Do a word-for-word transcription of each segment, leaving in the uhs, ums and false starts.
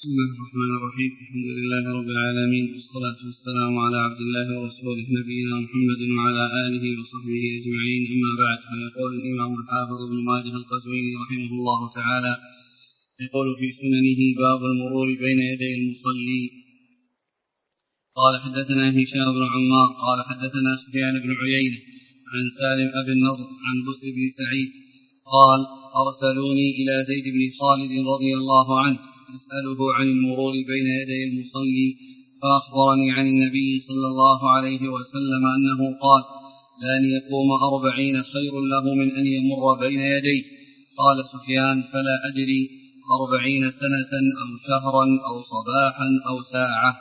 بسم الله الرحمن الرحيم. الحمد لله رب العالمين، والصلاة والسلام على عبد الله ورسوله نبينا محمد وعلى آله وصحبه أجمعين، أما بعد. فيقول الإمام الحافظ ابن ماجه القزويني رحمه الله تعالى يقول في سننه: باب المرور بين يدي المصلي. قال حدثنا هشام بن عمار قال حدثنا سفيان بن عيينة عن سالم أبي النضر عن بسر بن سعيد قال: أرسلوني إلى زيد بن خالد رضي الله عنه أسأله عن المرور بين يدي المصلي، فأخبرني عن النبي صلى الله عليه وسلم أنه قال: لأن يقوم أربعين خير له من أن يمر بين يديه. قال سفيان: فلا أدري، أربعين سنة أو شهرا أو صباحا أو ساعة.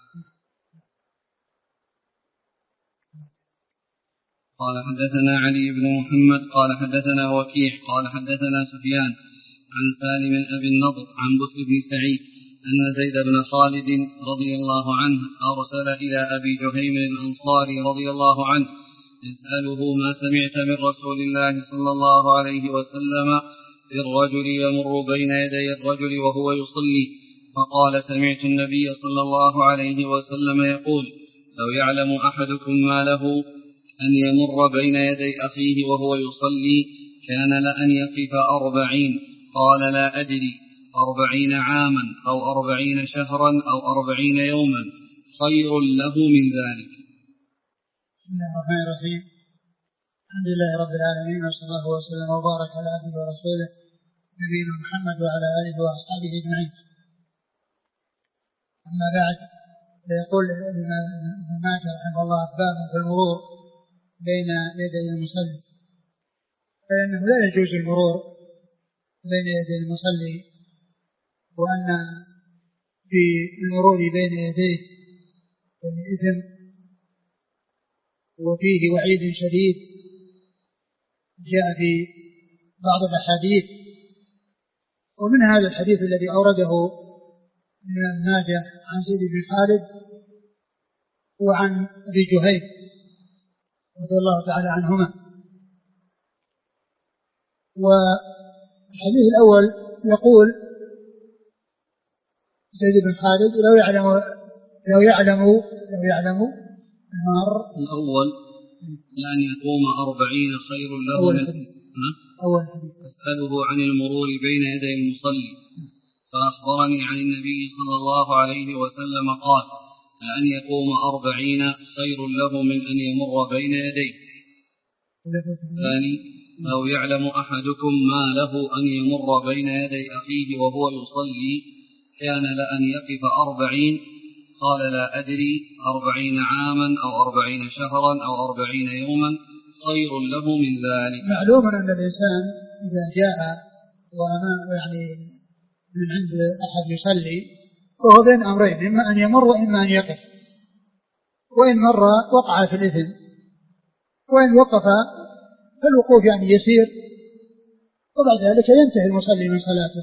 قال حدثنا علي بن محمد قال حدثنا وكيع قال حدثنا سفيان عن سالم أبي النضر عن بسر بن سعيد أن زيد بن خالد رضي الله عنه أرسل إلى أبي جهيم الأنصاري رضي الله عنه يسأله: ما سمعت من رسول الله صلى الله عليه وسلم في الرجل يمر بين يدي الرجل وهو يصلي؟ فقال: سمعت النبي صلى الله عليه وسلم يقول: لو يعلم أحدكم ما له أن يمر بين يدي أخيه وهو يصلي كان لأن يقف أربعين. قال: لا أدري، أربعين عاما أو أربعين شهرا أو أربعين يوما خير له من ذلك. بسم الله الرحمن الرحيم. الحمد لله رب العالمين، وصلى الله وسلم وبارك على عبده ورسوله نبينا محمد وعلى آله وأصحابه أجمعين. أما بعد، فيقول الإمام ابن ماجه رحمه الله: باب في المرور بين يدي المصلي، فإنه لا يجوز المرور بين يدي المصلي، وأن في المرور بين يديه يعني إثم وفيه وعيد شديد جاء في بعض الأحاديث. ومن هذا الحديث الذي أورده الإمام ماجه عن زيد بن خالد وعن أبي جهيم رضي الله تعالى عنهما. والحديث الأول يقول زيد بن خالد: لو يعلم لو يعلم لو يعلم المار الأول لأن يقوم أربعين خير له أول من حديث. أول حديث أسأله عن المرور بين يدي المصلي، فأخبرني عن النبي صلى الله عليه وسلم قال: لأن يقوم أربعين خير له من أن يمر بين يديه. الثاني: لو يعلم أحدكم ما له أن يمر بين يدي أخيه وهو يصلي كان لأن يقف أربعين. قال: لا أدري، أربعين عاما أو أربعين شهرا أو أربعين يوما خير له من ذلك. معلوم أن الإنسان إذا جاء وأمام يعني من عند أحد يصلي وهو بين أمرين: إما أن يمر وإما أن يقف، وإن مر وقع في الإثم، وإن وقف فالوقوف يعني يسير، وبعد ذلك ينتهي المصلي من صلاته.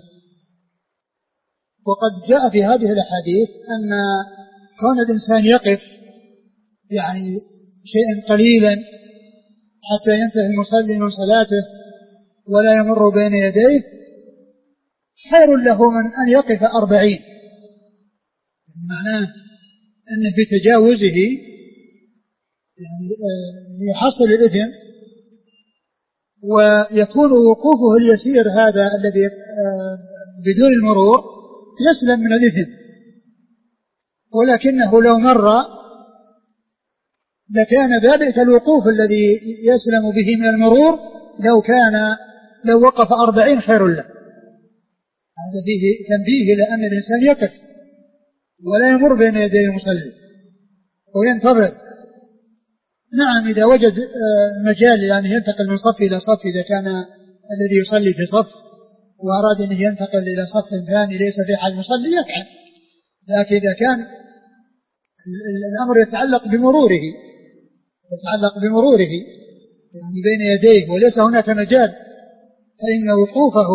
وقد جاء في هذه الأحاديث أن كون الإنسان يقف يعني شيئا قليلا حتى ينتهي المصلي من صلاته ولا يمر بين يديه خير له من أن يقف أربعين. معناه أنه بتجاوزه يعني يحصل الإثم، ويكون وقوفه اليسير هذا الذي بدون المرور يسلم من الإثم. ولكنه لو مر لكان ذلك الوقوف الذي يسلم به من المرور لو كان لو وقف أربعين خير له. هذا فيه تنبيه إلى أن الإنسان يقف ولا يمر بين يدي المصلي وينتظر. نعم، إذا وجد مجال يعني ينتقل من صف إلى صف، إذا كان الذي يصلي في صف وأراد أن ينتقل إلى صف ثاني ليس في حال مصلي يفعل. لكن إذا كان الأمر يتعلق بمروره يتعلق بمروره يعني بين يديه وليس هناك مجال، فإن وقوفه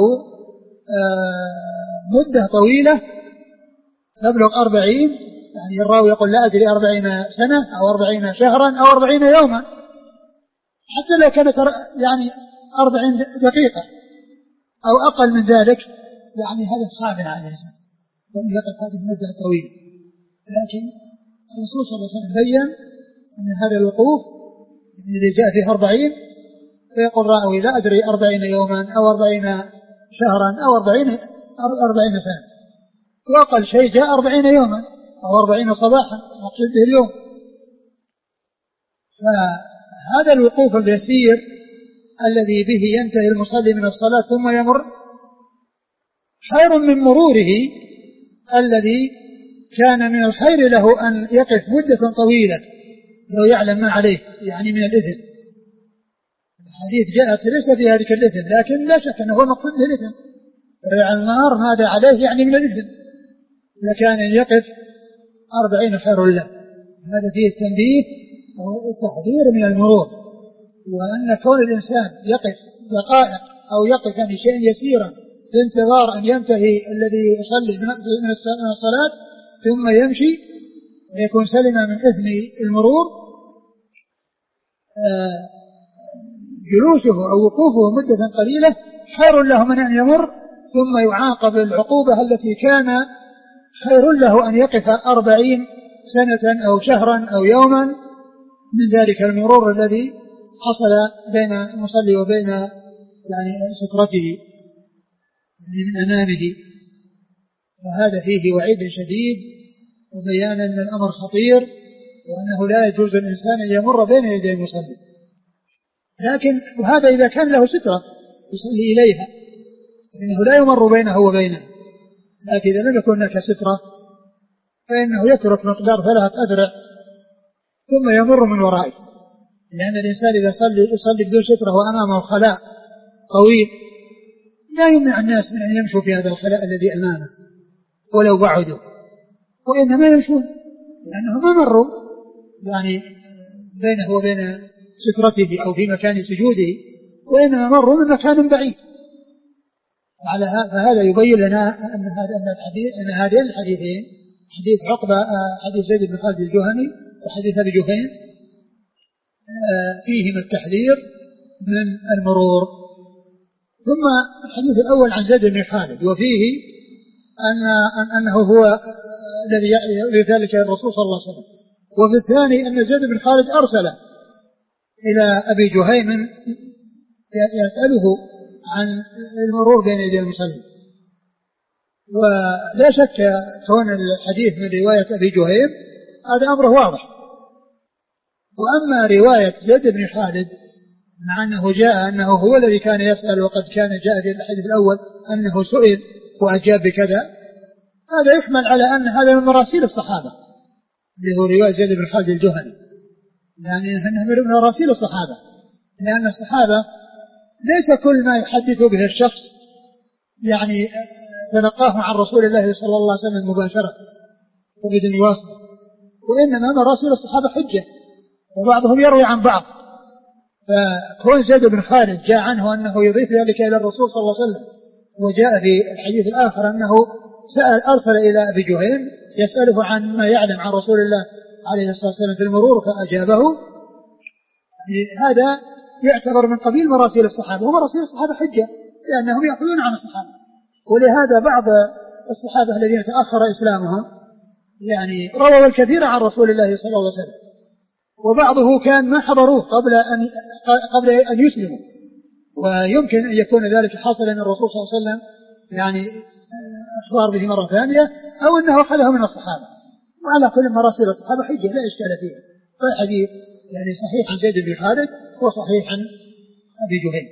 مدة طويلة تبلغ أربعين. يعني الراوي يقول: لا أدري، أربعين سنة أو أربعين شهرا أو أربعين يوما، حتى لو كانت يعني أربعين دقيقة أو أقل من ذلك، يعني هذا صعب على الإنسان. وأن يقف هذه المدة الطويلة. لكن الرسول صلى الله عليه وسلم بين أن هذا الوقوف الذي جاء فيه أربعين، فيقول راوي لا أدري أربعين يوما أو أربعين شهرا أو أربعين أربعين سنة، وأقل شيء جاء أربعين يوما أو أربعين صباحا مقصود به اليوم. فهذا الوقوف اليسير الذي به ينتهي المصلي من الصلاة ثم يمر خير من مروره الذي كان من الخير له أن يقف مدة طويلة لو يعلم ما عليه يعني من الإثم. الحديث جاءت ليس في هذه الإثم، لكن لا شك أنه هو مقصود به الإثم. ريع النار ماذا عليه يعني من الإثم، إذا كان يقف أربعين خير له. هذا فيه التنبيه والتحذير من المرور، وأن كون الإنسان يقف دقائق أو يقف يعني شيء يسيرا في انتظار أن ينتهي الذي يصلي من الصلاة ثم يمشي ويكون سلم من إثم المرور، جلوسه أو وقوفه مدة قليلة خير له من أن يمر ثم يعاقب العقوبة التي كان خير له أن يقف أربعين سنة أو شهرا أو يوما من ذلك المرور الذي حصل بين المصلي وبين يعني سترته يعني من أمامه. فهذا فيه وعيد شديد وبيان أن الأمر خطير، وأنه لا يجوز الإنسان أن يمر بين يدي المصلي. لكن وهذا إذا كان له سترة يصلي إليها، فإنه لا يمر بينه وبينه. لكن إذا لم يكن هناك سترة فإنه يترك مقدار ثلاثة أذرع ثم يمر من ورائه، لأن الإنسان إذا صلي يصلي بدون سترة وأمامه خلاء طويل لا يمنع الناس من أن يمشوا في هذا الخلاء الذي أمامه ولو بعدوا، وإنما يمشون لأنهم ما مروا يعني بينه وبين سترته أو في مكان سجوده، وإنما مروا من مكان بعيد. على هذا يبين لنا أن هذا أن الحديث أن هذين الحديثين، حديث عقبة حديث زيد بن خالد الجهني وحديث أبي جهيم، فيهما التحذير من المرور. ثم الحديث الأول عن زيد بن خالد وفيه أن أنه هو الذي لذلك الرسول صلى الله عليه وسلم، وفي الثاني أن زيد بن خالد أرسل إلى أبي جهيم يسأله عن المرور بين يدي المصلي. ولا شك كون الحديث من رواية أبي جهيم هذا أمره واضح. وأما رواية زيد بن خالد مع أنه جاء أنه هو الذي كان يسأل، وقد كان جاء في الحديث الأول أنه سئل وأجاب بكذا، هذا يحمل على أن هذا من مراسيل الصحابة اللي هو رواية زيد بن خالد الجهني، يعني أنه من مراسيل الصحابة، لأن الصحابة ليس كل ما يحدث به الشخص يعني تلقاه عن رسول الله صلى الله عليه وسلم مباشرة وبدون واسطة، وإنما مراسيل الصحابة حجة وبعضهم يروي عن بعض. فكون زيد بن خالد جاء عنه أنه يضيف ذلك إلى الرسول صلى الله عليه وسلم، وجاء في الحديث الآخر أنه سأل أرسل إلى أبي جهيم يسأله عن ما يعلم عن رسول الله عليه الصلاة والسلام في المرور فأجابه، هذا يعتبر من قبيل مراسيل الصحابة، ومراسيل الصحابة حجة لأنهم يأخذون عن الصحابة. ولهذا بعض الصحابة الذين تأخر إسلامهم يعني رووا الكثير عن رسول الله صلى الله عليه وسلم، وبعضه كان ما حضروه قبل أن قبل أن يسلموا، ويمكن أن يكون ذلك حاصلا أن الرسول صلى الله عليه وسلم يعني أخبر به مرة ثانية أو أنه أخذه من الصحابة. وعلى كل مراسيل الصحابة حجة لا إشكال فيها. فالحديث يعني صحيح عن زيد بن خالد وصحيح عن أبي جهيم.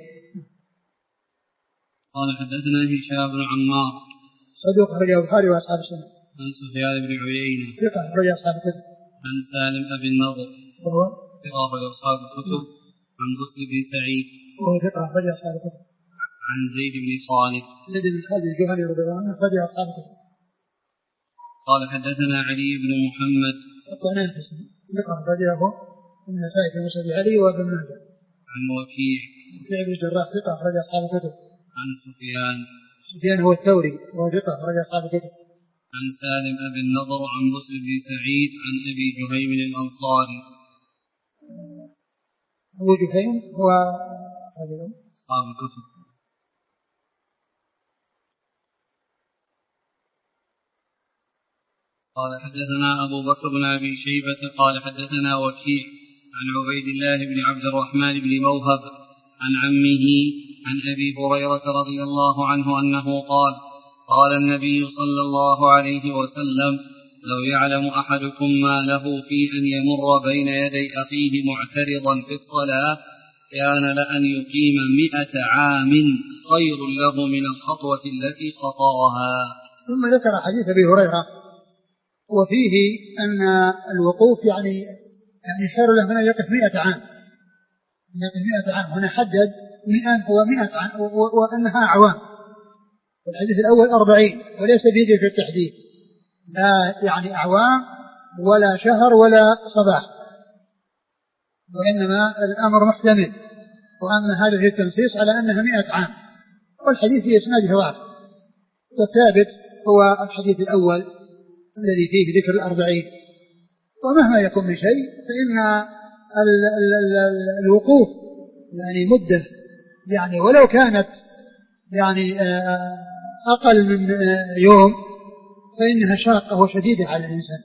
قال حدثنا هشام بن عمار صدوق أخرجه البخاري وأصحاب السنة. عن سفيان بن عيينة ثقة أخرج أصحاب الكتب. عن سالم أبي النضر وهو ثقة أخرج أصحاب الكتب. عن بسر بن سعيد وهو ثقة أخرج أصحاب الكتب. عن زيد بن خالد زيد بن خالد الجهني رضي الله عنه أخرج أصحاب الكتب. قال حدثنا علي بن محمد الطنافسي ثقة أخرجه النسائي في مسند علي وابن ماجه. عن وكيع وكيع بن الجراح ثقة أخرج أصحاب الكتب. عن سفيان سفيان هو الثوري وهو ثقة أخرج أصحاب الكتب. عن سالم أبي النضر عن بسر بن سعيد عن أبي جهيم الأنصاري. أبو جهيم هو أصحاب الكتب. قال حدثنا أبو بكر بن أبي شيبة قال حدثنا وكيع عن عبيد الله بن عبد الرحمن بن موهب عن عمه عن أبي هريرة رضي الله عنه أنه قال قال النبي صلى الله عليه وسلم لو يعلم أحدكم ما له في أن يمر بين يدي أخيه معترضا في الصلاة كان لأن يقيم مئة عام خير له من الخطوة التي خطاها. ثم ذكر حديث أبي هريرة وفيه أن الوقوف يعني يعني خير له من أن يقف مئة عام يقف مئة عام. هنا حدد مئة ومئة عام وأنها أعوام. والحديث الأول أربعين وليس بيده في التحديد لا يعني أعوام ولا شهر ولا صباح وإنما الأمر محتمل وأن هذا في التنصيص على أنها مئة عام. والحديث في إسناده ضعف والثابت هو الحديث الأول الذي فيه ذكر الأربعين. ومهما يكون من شيء فإن ال ال ال الوقوف يعني مدة يعني ولو كانت يعني أقل من يوم فإنها شاقة وشديدة على الإنسان.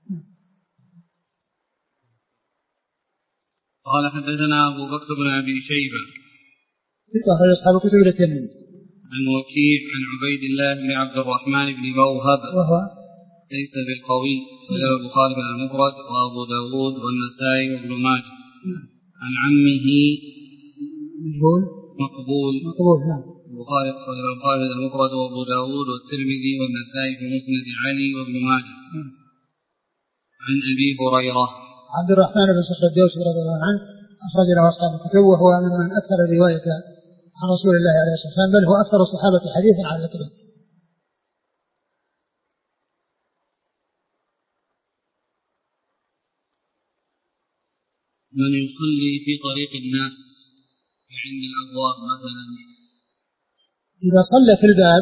قال حدثنا أبو بكر بن أبي شيبة أخرج أصحاب الكتب الترمذي عن وكيع عن عبيد الله بن عبد الرحمن بن موهب وهو ليس بالقوي وله البخاري في المفرد وأبو داود والنسائي وابن ماجه عن عمه مقبول مقبول مقبول نعم البخاري في المفرد وأبو داود والترمذي والنسائي في مسند علي وابن ماجه عن أبي هريرة عبد الرحمن بن صخر الدوسي رضي الله عنه أخرج له أصحاب الكتب وهو ممن أكثر رواية عن رسول الله عليه الصلاة والسلام بل هو أكثر الصحابة حديثا على الإطلاق. من يصلي في طريق الناس عند الأبواب مثلا إذا صلى في الباب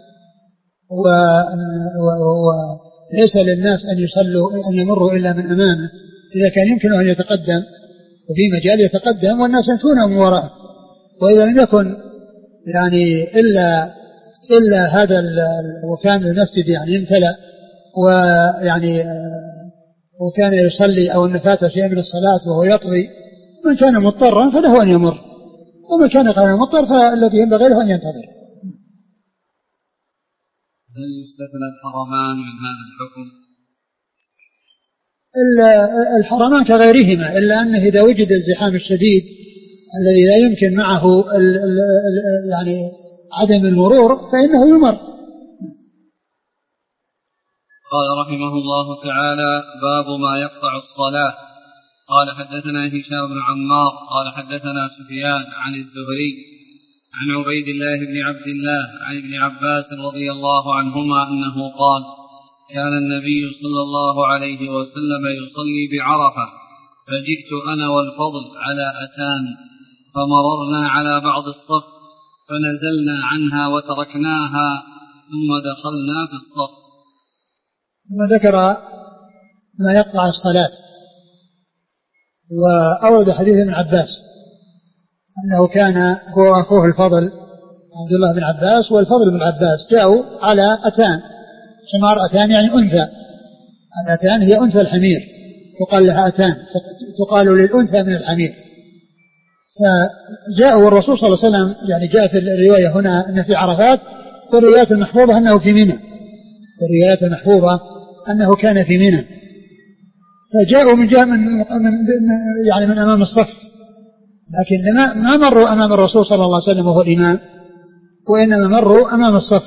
وليس للناس أن يصلوا أن يمروا إلا من أمامه إذا كان يمكنه أن يتقدم وفي مجال يتقدم والناس يمشون من وراءه. وإذا لم يكن يعني إلا إلا هذا وكان المسجد يعني امتلأ ويعني وكان يصلي أو أن فات شيء من الصلاة وهو يقضي من كان مضطرا فله أن يمر ومن كان غير مضطر فالذي ينبغي له أن ينتظر. هل يستثنى الحرمان من هذا الحكم؟ الحرمان كغيرهما إلا أنه إذا وجد الزحام الشديد الذي لا يمكن معه ال ال ال يعني عدم المرور فإنه يمر. قال رحمه الله تعالى باب ما يقطع الصلاة. قال حدثنا هشام بن عمار قال حدثنا سفيان عن الزهري عن عبيد الله بن عبد الله عن ابن عباس رضي الله عنهما أنه قال كان النبي صلى الله عليه وسلم يصلي بعرفة فجئت أنا والفضل على أتان فمررنا على بعض الصف فنزلنا عنها وتركناها ثم دخلنا في الصف. ثم ذكر ما يقطع الصلاة وأورد حديث ابن عباس أنه كان هو وأخوه الفضل عبد الله بن عباس والفضل بن عباس جاءوا على أتان حمار أتان يعني أنثى. الأتان هي أنثى الحمير يقال لها أتان تقال للأنثى من الحمير. فجاءوا الرسول صلى الله عليه وسلم يعني جاء في الرواية هنا أنه في عرفات والروايات المحفوظة أنه في منى والروايات المحفوظة أنه كان في منى. فجاءوا من جاء من يعني من أمام الصف لكن ما مروا أمام الرسول صلى الله عليه وسلم وهو الإمام وإنما مروا أمام الصف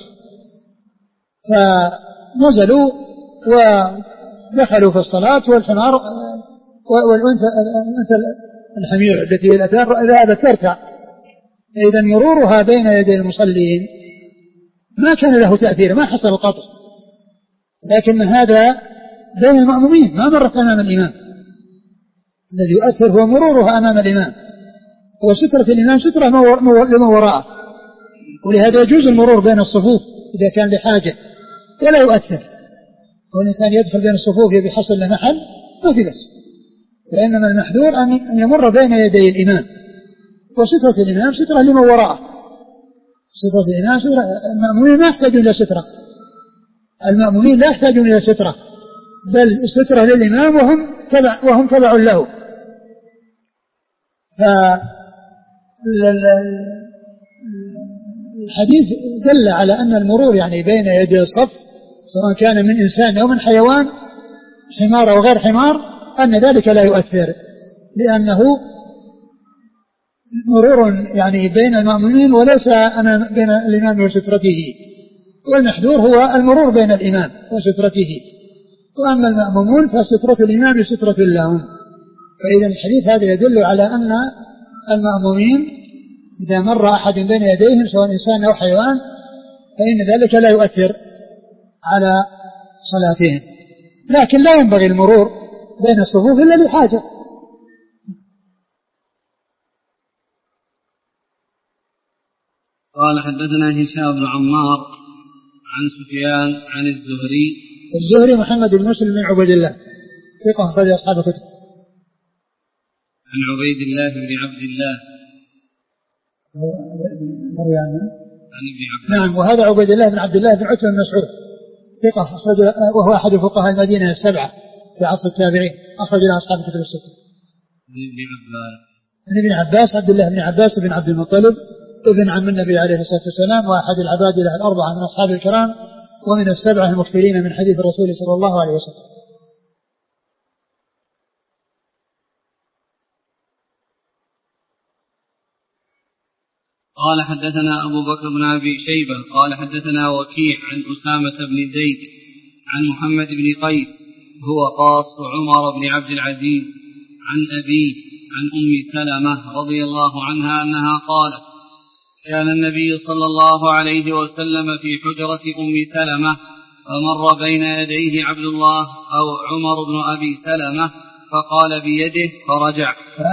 فنزلوا ودخلوا في الصلاة والحمار والأنثى الحمير التي ذهبت ترتع. إذا مرورها بين يدي المصلين ما كان له تأثير ما حصل القطع لكن هذا بين المأمومين ما مرت أمام الإمام. الذي يؤثر هو مرورها أمام الإمام وسترة الإمام سترة لمن وراءه ولهذا يجوز المرور بين الصفوف إذا كان لحاجة ولا يؤثر. والإنسان يدخل بين الصفوف يبي يحصل له محل ما في بس وإنما المحذور أن يمر بين يدي الإمام وسترة الإمام سترة لمن وراءه. سترة الإمام سترة. المأمومين ما يحتاجون إلى سترة المأمومين لا يحتاجون إلى سترة بل سترة للإمام وهم تبع, وهم تبع له. فالحديث دل على أن المرور يعني بين يدي الصف سواء كان من إنسان أو من حيوان حمار أو غير حمار أن ذلك لا يؤثر، لأنه مرور يعني بين المأمومين وليس أنا بين الإمام وسترته، والمحذور هو المرور بين الإمام وسترته، وأما المأمومون فسترة الإمام سترة لهم. فإذا الحديث هذا يدل على أن المأمومين إذا مر أحد بين يديهم سواء إنسان أو حيوان فإن ذلك لا يؤثر على صلاتهم، لكن لا ينبغي المرور بين الصفوف إلا لحاجة. قال حدثنا هشام بن عمار عن سفيان عن الزهري الزهري محمد بن مسلم بن عبد الله ثقة أخرج أصحاب الكتب. عن عبيد الله بن عبد الله عن ابن عباس. نعم، وهذا عبيد الله بن عبد الله بن عتبة بن مسعود ثقة أخرج، وهو أحد فقهاء المدينة السبعة في عصر التابعين، أخرج له أصحاب الكتب الستة. عن ابن عباس عن ابن عباس عبد الله بن عباس بن عبد المطلب ابن عم النبي عليه الصلاة والسلام، وأحد العبادلة الأربعة من أصحاب الكرام، ومن السبعة المكثرين من حديث الرسول صلى الله عليه وسلم. قال حدثنا أبو بكر بن أبي شيبة قال حدثنا وكيع عن أسامة بن زيد عن محمد بن قيس هو قاص عمر بن عبد العزيز عن أبيه عن أم سلمة رضي الله عنها أنها قالت: كان النبي صلى الله عليه وسلم في حجرة أم سلمة فمر بين يديه عبد الله أو عمر بن أبي سلمة فقال بيده فرجع.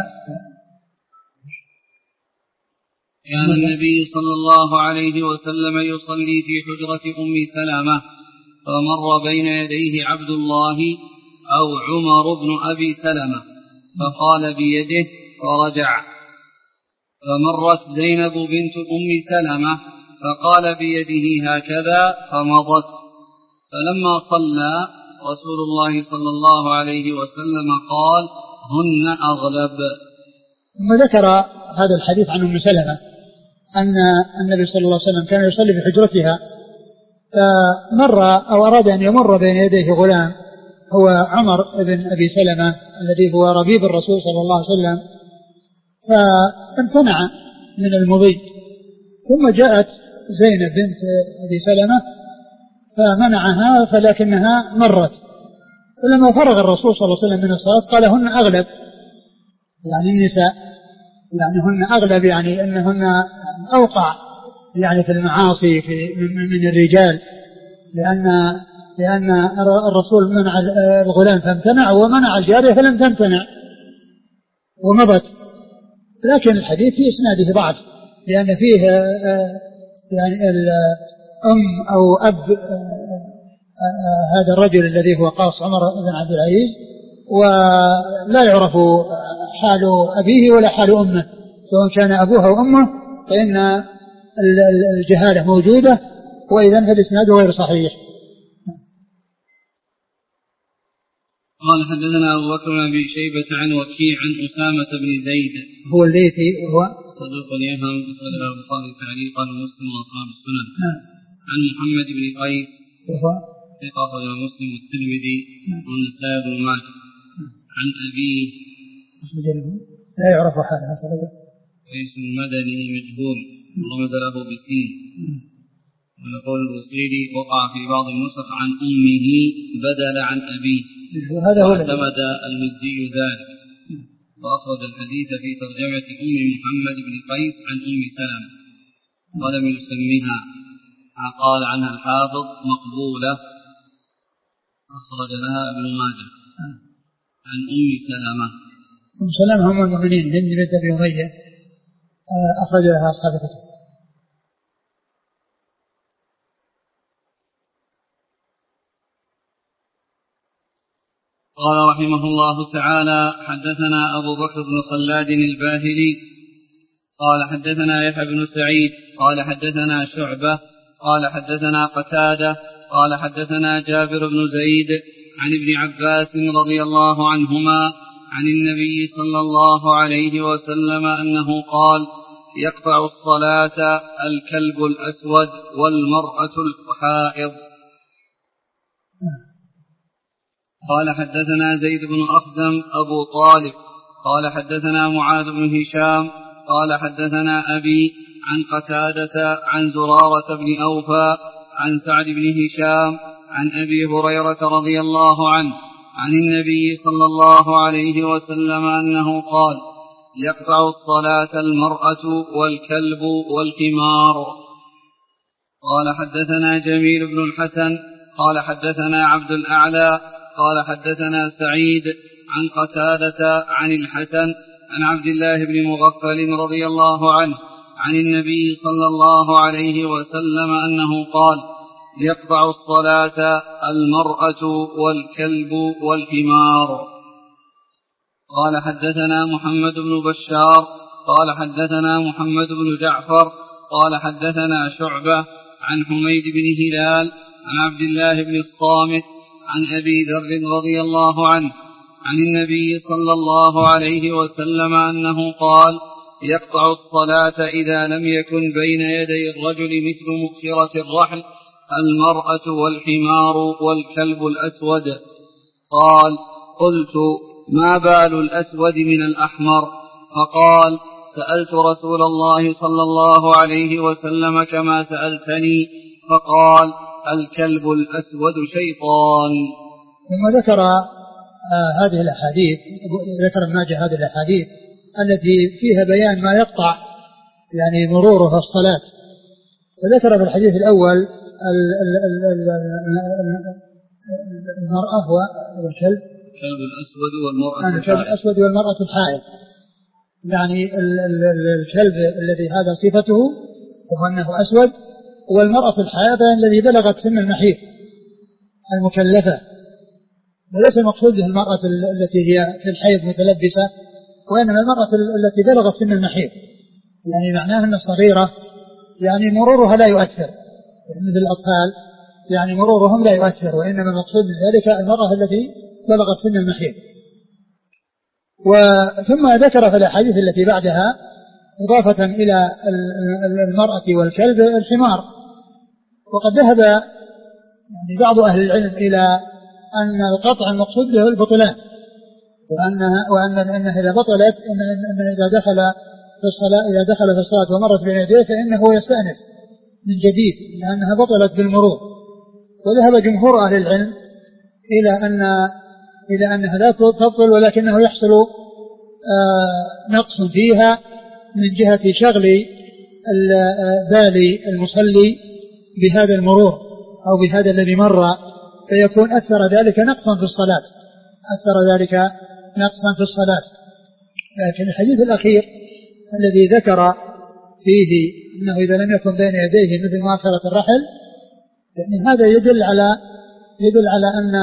كان النبي صلى الله عليه وسلم يصلي في حجرة أم سلمة فمر بين يديه عبد الله أو عمر بن أبي سلمة فقال بيده فرجع. فمرت زينب بنت أم سلمة فقال بيده هكذا فمضت. فلما صلى رسول الله صلى الله عليه وسلم قال: هن أغلب. ثم ذكر هذا الحديث عن أم سلمة أن النبي صلى الله عليه وسلم كان يصلي في حجرتها، فمر أو أراد أن يمر بين يديه غلام هو عمر بن أبي سلمة الذي هو ربيب الرسول صلى الله عليه وسلم، فامتنع من المضي. ثم جاءت زينب بنت أبي سلمة فمنعها، فلكنها مرت. فلما فرغ الرسول صلى الله عليه وسلم من الصلاة قال: هن أغلب، يعني النساء، يعني هن أغلب، يعني أنهن أوقع يعني في المعاصي في من الرجال، لأن لأن الرسول منع الغلام فامتنع ومنع الجارية فلم تمتنع ومضت. لكن الحديث في إسناده ضعف، لأن فيه يعني الأم أو أب هذا الرجل الذي هو قاص عمر بن عبد العزيز، ولا يعرف حال أبيه ولا حال أمه، سواء كان أبوه أو أمه فإن الجهالة موجودة، وإذن فالإسناد غير صحيح. قال حدثنا أبو بكر بن أبي شيبة عن وكيع عن أسامة بن زيد هو الليثي وهو صدوق يهم أخرج له البخاري تعليقا ومسلم وأصحاب السنن. عن محمد بن قيس وهو ثقة أخرج له مسلم والترمذي والنسائي بن ماجه. عن أبيه لا يعرف حال هذا قيس المدني مجهول ورمز له بسين. ويقول الوصيلي وقع في بعض النسخ عن أمه بدل عن أبيه، واعتمد المزي ذلك، وأخرج الحديث في ترجمة أم محمد بن قيس عن أم سلمة ولم يسمها، قال عنها الحافظ مقبولة، أخرج لها ابن ماجه. عن أم سلمة أم سلمة هم المؤمنين هند بنت أبي أمية، أخرج لها أصحاب الكتب. قال رحمه الله تعالى: حدثنا أبو بكر بن خلاد الباهلي قال حدثنا يحيى بن سعيد قال حدثنا شعبة قال حدثنا قتادة قال حدثنا جابر بن زيد عن ابن عباس رضي الله عنهما عن النبي صلى الله عليه وسلم أنه قال: يقطع الصلاة الكلب الأسود والمرأة الحائض. قال: حدثنا زيد بن أخزم أبو طالب قال: حدثنا معاذ بن هشام قال: حدثنا أبي عن قتادة عن زرارة بن أوفى عن سعد بن هشام عن أبي هريرة رضي الله عنه عن النبي صلى الله عليه وسلم أنه قال: يقطع الصلاة المرأة والكلب والحمار. قال: حدثنا جميل بن الحسن قال: حدثنا عبد الأعلى قال: حدثنا سعيد عن قتادة عن الحسن عن عبد الله بن مغفل رضي الله عنه عن النبي صلى الله عليه وسلم أنه قال: يقطع الصلاة المرأة والكلب والحمار. قال: حدثنا محمد بن بشار قال: حدثنا محمد بن جعفر قال: حدثنا شعبة عن حميد بن هلال عن عبد الله بن الصامت عن أبي ذر رضي الله عنه عن النبي صلى الله عليه وسلم أنه قال: يقطع الصلاة إذا لم يكن بين يدي الرجل مثل مؤخرة الرحل المرأة والحمار والكلب الأسود. قال: قلت: ما بال الأسود من الأحمر؟ فقال: سألت رسول الله صلى الله عليه وسلم كما سألتني، فقال: الكلب الأسود شيطان. ثم ذكر آه هذه الأحاديث، ذكر ابن ماجه هذه الأحاديث التي فيها بيان ما يقطع يعني مروره في الصلاة. وذكر في الحديث الأول المرأة والكلب الكلب الأسود والمرأة الكلب الأسود والمرأة الحائض. يعني الكلب الذي هذا صفته وهو أنه أسود، والمرأة الحائض الذي بلغت سن المحيض المكلفة، وليس المقصود به المرأة التي هي في الحيض متلبسة، وإنما المرأة التي بلغت سن المحيض، يعني معناه أن الصغيرة يعني مرورها لا يؤثر مثل الأطفال، يعني مرورهم لا يؤثر، وإنما المقصود بذلك المرأة التي بلغت سن المحيض. وثم ذكر في الأحاديث التي بعدها إضافة إلى المرأة والكلب الحمار. وقد ذهب يعني بعض أهل العلم إلى أن القطع المقصود به البطلان، وأنها وأن أنها إذا بطلت إن, إن إذا دخل في الصلاة إذا دخل في الصلاة ومرت بين يديه فإنه يستأنف من جديد لأنها بطلت بالمرور. وذهب جمهور أهل العلم إلى أن إلى أنها لا تبطل، ولكنه يحصل نقص فيها من جهة شغل بال المصلي بهذا المرور أو بهذا الذي مر، فيكون أثر ذلك نقصا في الصلاة أثر ذلك نقصا في الصلاة. لكن الحديث الأخير الذي ذكر فيه أنه إذا لم يكن بين يديه مثل مؤخرة الرحل، يعني هذا يدل على يدل على أن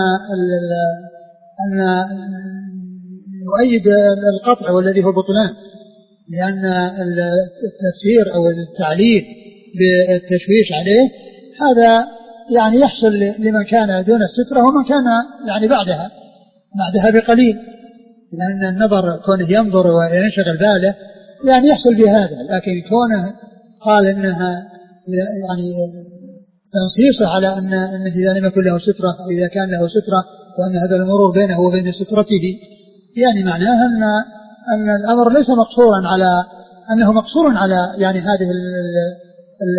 أن يؤيد القطع والذي هو بطلان، لأن التفسير أو التعليل بالتشويش عليه هذا يعني يحصل لمن كان دون السترة ومن كان يعني بعدها بعدها بقليل، لأن النظر كونه ينظر وينشغل باله يعني يحصل بهذا. لكن كونه قال إنها يعني تنصيصه على أن أنه إذا لم يكن له سترة أو إذا كان له سترة وأن هذا المرور بينه وبين سترته، يعني معناها أن أن الأمر ليس مقصورا على أنه مقصور على يعني هذه ال ال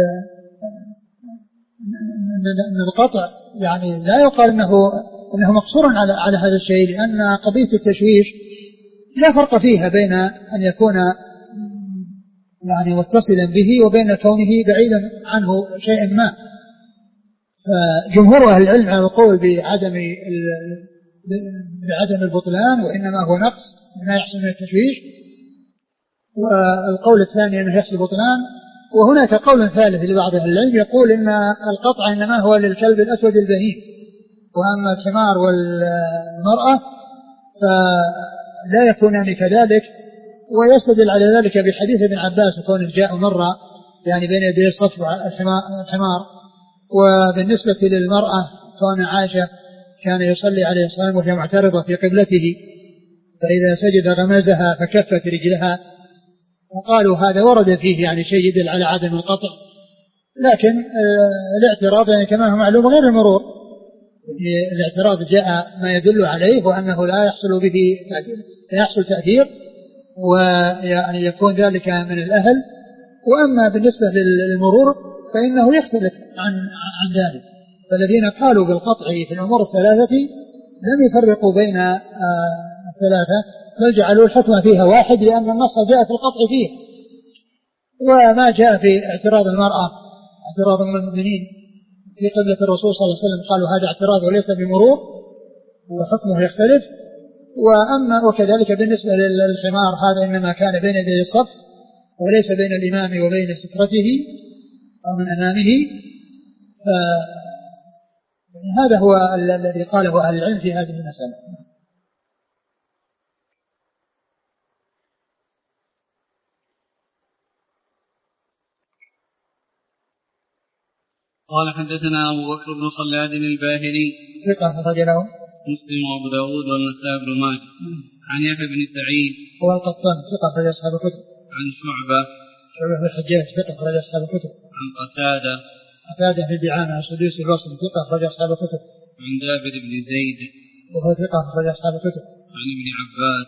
من القطع، يعني لا يقال أنه أنه مقصور على على هذا الشيء، لأن قضية التشويش لا فرق فيها بين أن يكون يعني متصلا به وبين كونه بعيدا عنه شيء ما. فجمهور أهل العلم على القول بعدم بعدم البطلان، وإنما هو نقص ما يحصل من التشويش، والقول الثاني أنه يحصل بطلان. وهناك قول ثالث لبعض أهل العلم يقول إن القطع إنما هو للكلب الأسود البهيم، وأما الحمار والمرأة فلا يكونان كذلك. ويستدل على ذلك بحديث ابن عباس وكونه جاء مرة يعني بين يدي الصف الحمار. وبالنسبة للمرأة كون عائشة كان يصلي عليه الصلاة والسلام وهي معترضة في قبلته، فإذا سجد غمزها فكفت رجلها، وقالوا هذا ورد فيه يعني شيء يدل على عدم القطع، لكن الاعتراض يعني كما هو معلوم غير المرور، الاعتراض جاء ما يدل عليه وأنه لا يحصل به تأثير، لا يحصل تأثير ويعني يكون ذلك من الأهل. وأما بالنسبة للمرور فإنه يختلف عن عن ذلك، فالذين قالوا بالقطع في الأمور الثلاثة لم يفرقوا بين الثلاثة، بل جعلوا الحكم فيها واحد لأن النص جاء في القطع فيه، وما جاء في اعتراض المرأة اعتراض المؤمنين في قبلة الرسول صلى الله عليه وسلم قالوا هذا اعتراض وليس بمرور وحكمه يختلف. وأما وكذلك بالنسبة للحمار هذا إنما كان بين يدي الصف وليس بين الإمام وبين سترته أو من أمامه، هذا هو الذي قاله أهل العلم في هذه المسألة. قال حدثنا أبو بكر بن خلاد الباهلي ثقة أخرج له مسلم وأبو داود والنسائي بن ماجه عن يحيى بن سعيد هو القطان ثقة أخرج أصحاب الكتب عن شعبة شعبة بن الحجاج ثقة أخرج أصحاب الكتب عن قتادة قتادة بن دعامة السدوسي البصري ثقة أخرج أصحاب الكتب عن جابر بن زيد وهو ثقة أخرج أصحاب الكتب عن ابن عباس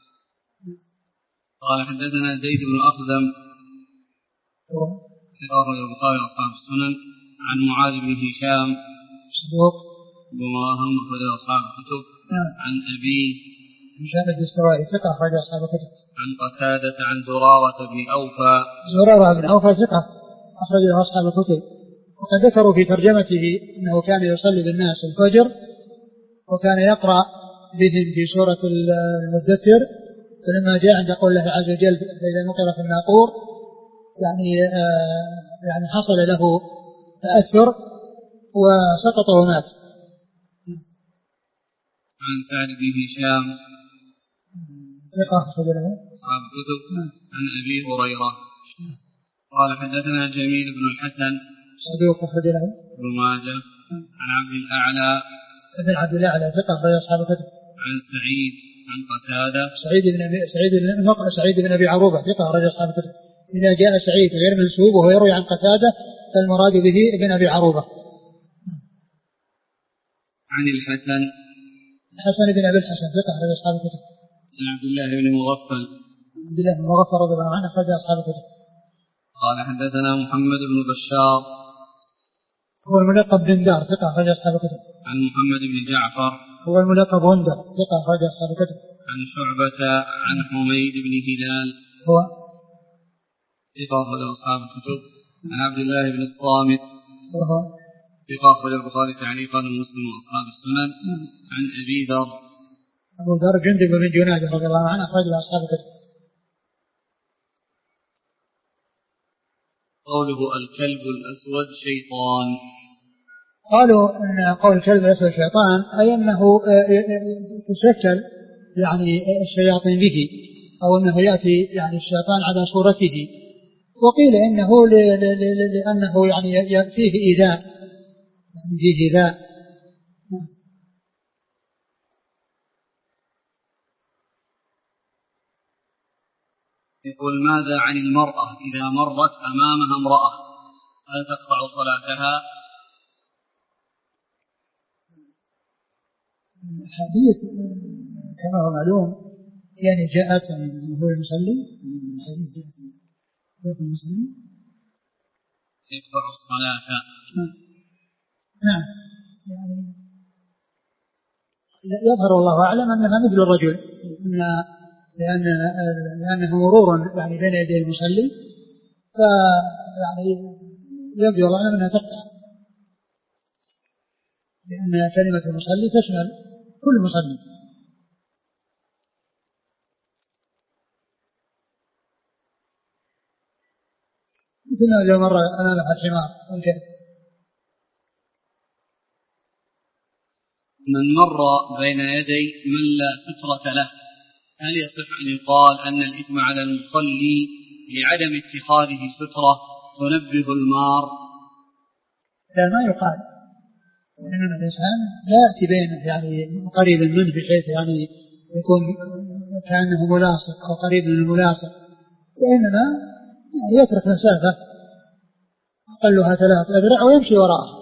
قال حدثنا زيد بن أخزم ثقة أخرج البخاري وأصحاب السنن عن معاذ بن هشام صدوق وهم أخرج أصحاب الكتب عن أبيه هشام الدستوائي ثقة أخرج أصحاب الكتب عن قتادة عن زرارة بن أوفى زرارة بن أوفى ثقة أخرج أصحاب الكتب. وقد ذكروا في ترجمته أنه كان يصلي بالناس الفجر وكان يقرأ بهم في سورة المدثر، فلما جاء عند قول الله عز وجل فإذا نقر في الناقور يعني آه يعني حصل له تأثر وسقط ومات. عن سعد بن هشام ثقة أخرج له أصحاب الكتب عن أبي هريرة قال حدثنا جميل بن الحسن صدوق أخرج له ابن ماجه عن عبد الأعلى ابن عبد الأعلى ثقة أخرج أصحاب الكتب عن سعيد عن قتادة سعيد بن أبي سعيد بن سعيد بن أبي عروبة ثقة أخرج أصحاب الكتب. إذا جاء سعيد غير منسوب وهو يروي عن قتادة فالمراد به ابن أبي عروبة. عن الحسن الحسن بن أبي الحسن ثقة أخرج أصحاب الكتب. عن عبد الله بن مغفل عبد الله بن مغفل رضي الله عنه أخرج أصحاب الكتب. قال حدثنا محمد بن بشار هو الملقب بن دار ثقة أخرج أصحاب الكتب. عن محمد بن جعفر هو الملقب وندر ثقة أخرج أصحاب الكتب. عن شعبة عن حميد بن هلال هو ثقة أخرج أصحاب الكتب. عن عبد الله بن الصامت وهو ثقة أخرج البخاري تعليقا ومسلم وأصحاب السنن. عن أبي ذر أبو ذر جندب بن جنادة رضي الله عنه أخرج أصحاب الكتب. قوله الكلب الأسود شيطان قالوا أن قول الكلب الأسود شيطان أي أنه تشكل يعني الشياطين به أو أنه يأتي يعني الشيطان على صورته، وقيل إنه لأنه يعني فيه إيذاء يعني فيه إيذاء. يقول ماذا عن المرأة إذا مرت أمامها امرأة هل تقطع صلاتها؟ الحديث كما هو معلوم يعني جاءت يعني هو المصلي الحديث جاءت المصلي يقطع الصلاة. نعم يعني يظهر الله أعلم أنها مثل الرجل إن لأن لأنه مرور يعني بين يدي المصلي فيعني يبدو الله أعلم أنها تقطع، لأن كلمة المصلي تشمل كل مصلي. مثل ما لو مر أمامها الحمار والكلب. من مر بين يدي من لا سترة له هل يصح أن يقال أن الإثم على المصلي لعدم اتخاذه سترة تنبه المار؟ لا ما يقال وإنما الإنسان لا يأتي بينه يعني قريب منه بحيث يعني يكون كأنه ملاصق أو قريب من الملاصق، وإنما يعني يترك مسافة أقلها ثلاث أذرع ويمشي وراءها.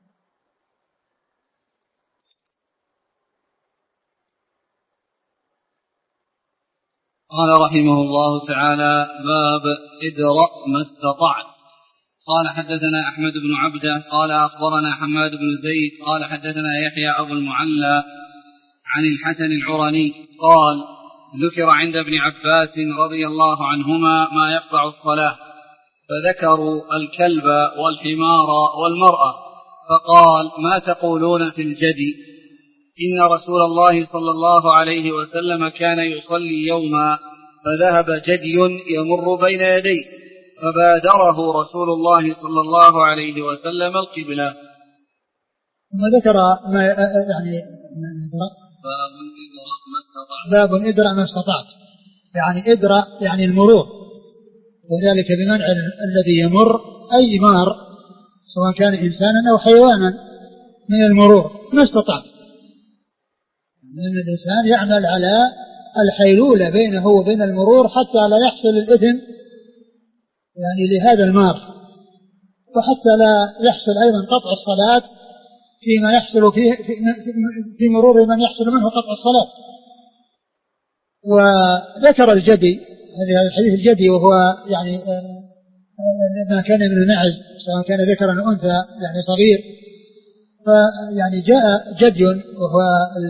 قال رحمه الله تعالى: باب ادرأ ما استطعت. قال حدثنا أحمد بن عبده قال أخبرنا حماد بن زيد قال حدثنا يحيى أبو المعلى عن الحسن العرني قال: ذكر عند ابن عباس رضي الله عنهما ما يقطع الصلاة، فذكروا الكلب والحمار والمرأة، فقال: ما تقولون في الجدي؟ إن رسول الله صلى الله عليه وسلم كان يصلي يوما فذهب جدي يمر بين يديه فبادره رسول الله صلى الله عليه وسلم القبلة. ثم ذكر ما يعني باب ادرأ ما استطعت. باب ادرأ ما استطعت يعني ادرأ يعني المرور، وذلك بمنع الذي يمر أي مار سواء كان إنسانا أو حيوانا من المرور ما استطعت، لأن الإنسان يعمل على الحيلولة بينه وبين المرور حتى لا يحصل الإثم يعني لهذا المار، وحتى لا يحصل أيضا قطع الصلاة فيما يحصل فيه في, في مرور من يحصل منه قطع الصلاة. وذكر الجدي هذا الحديث الجدي وهو يعني ما كان من المعز سواء كان ذكرا أو أنثى يعني صغير، فيعني جاء جدي وهو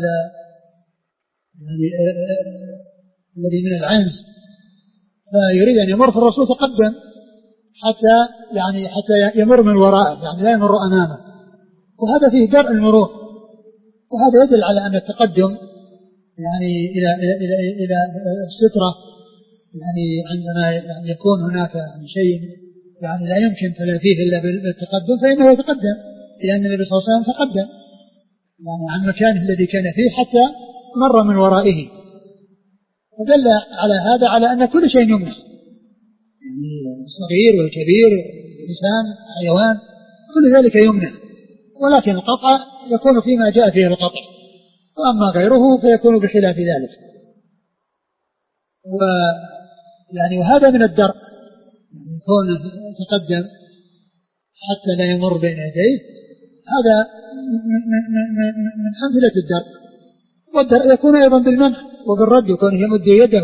يعني الذي من العنز فيريد أن يمر، فالرسول تقدم حتى يعني حتى يمر من وراءه يعني لا يمر أمامه، وهذا فيه درء المرور، وهذا يدل على أن التقدم يعني إلى إلى إلى, إلى السترة يعني عندما يعني يكون هناك يعني شيء يعني لا يمكن تلافيه إلا بالتقدم فإنه يتقدم، لأن النبي صلى الله عليه وسلم تقدم يعني عن مكانه الذي كان فيه حتى مر من ورائه، ودل على هذا على أن كل شيء يمنع يعني الصغير والكبير الإنسان حيوان كل ذلك يمنع، ولكن القطع يكون فيما جاء فيه القطع، وأما غيره فيكون بخلاف ذلك. ويعني وهذا من الدرء يعني يكون تقدم حتى لا يمر بين يديه، هذا من أمثلة الدرء. والدرء يكون أيضا بالمنع وبالرد يكون يمد يده.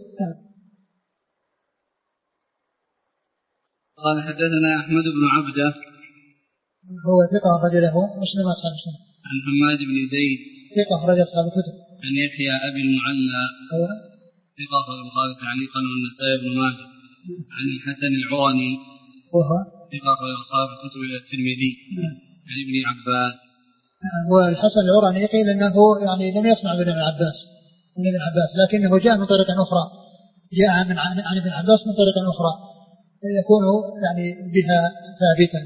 قال حدثنا أحمد بن عبده هو ثقة أخرج له مسلم أصحاب السنة. عن حماد بن زيد ثقة أخرج أصحاب الكتب. عن يحيى أبي المعلى هو ثقة أخرج البخاري تعليقا والنسائي بن ماجه. عن الحسن العرني وهو ثقة أخرج أصحاب الكتب إلى الترمذي. عن ابن عباس. والحسن العرني قيل أنه يعني لم يسمع من ابن عباس من ابن عباس لكنه جاء من طريق أخرى، جاء من عن ابن عباس من طريق أخرى يكون يعني بها ثابتا.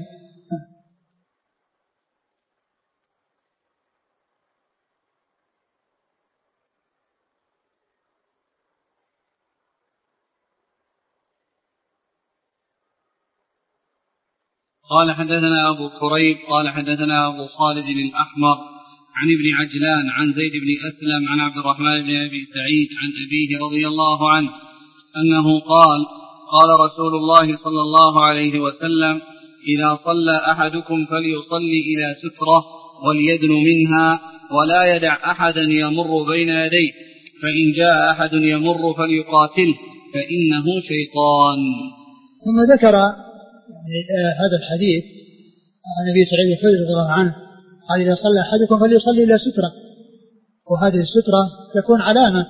قال حدثنا أبو كريب قال حدثنا أبو خالد الأحمر عن ابن عجلان عن زيد بن أسلم عن عبد الرحمن بن أبي سعيد عن أبيه رضي الله عنه أنه قال: قال رسول الله صلى الله عليه وسلم: إذا صلى أحدكم فليصلي إلى سترة وليدن منها ولا يدع أحدا يمر بين يديه، فإن جاء أحد يمر فليقاتله فإنه شيطان. ثم ذكر يعني هذا الحديث عن أبي سعيد الخدري رضي الله عنه قال: إذا صلى أحدكم فليصلي إلى سترة، وهذه السترة تكون علامة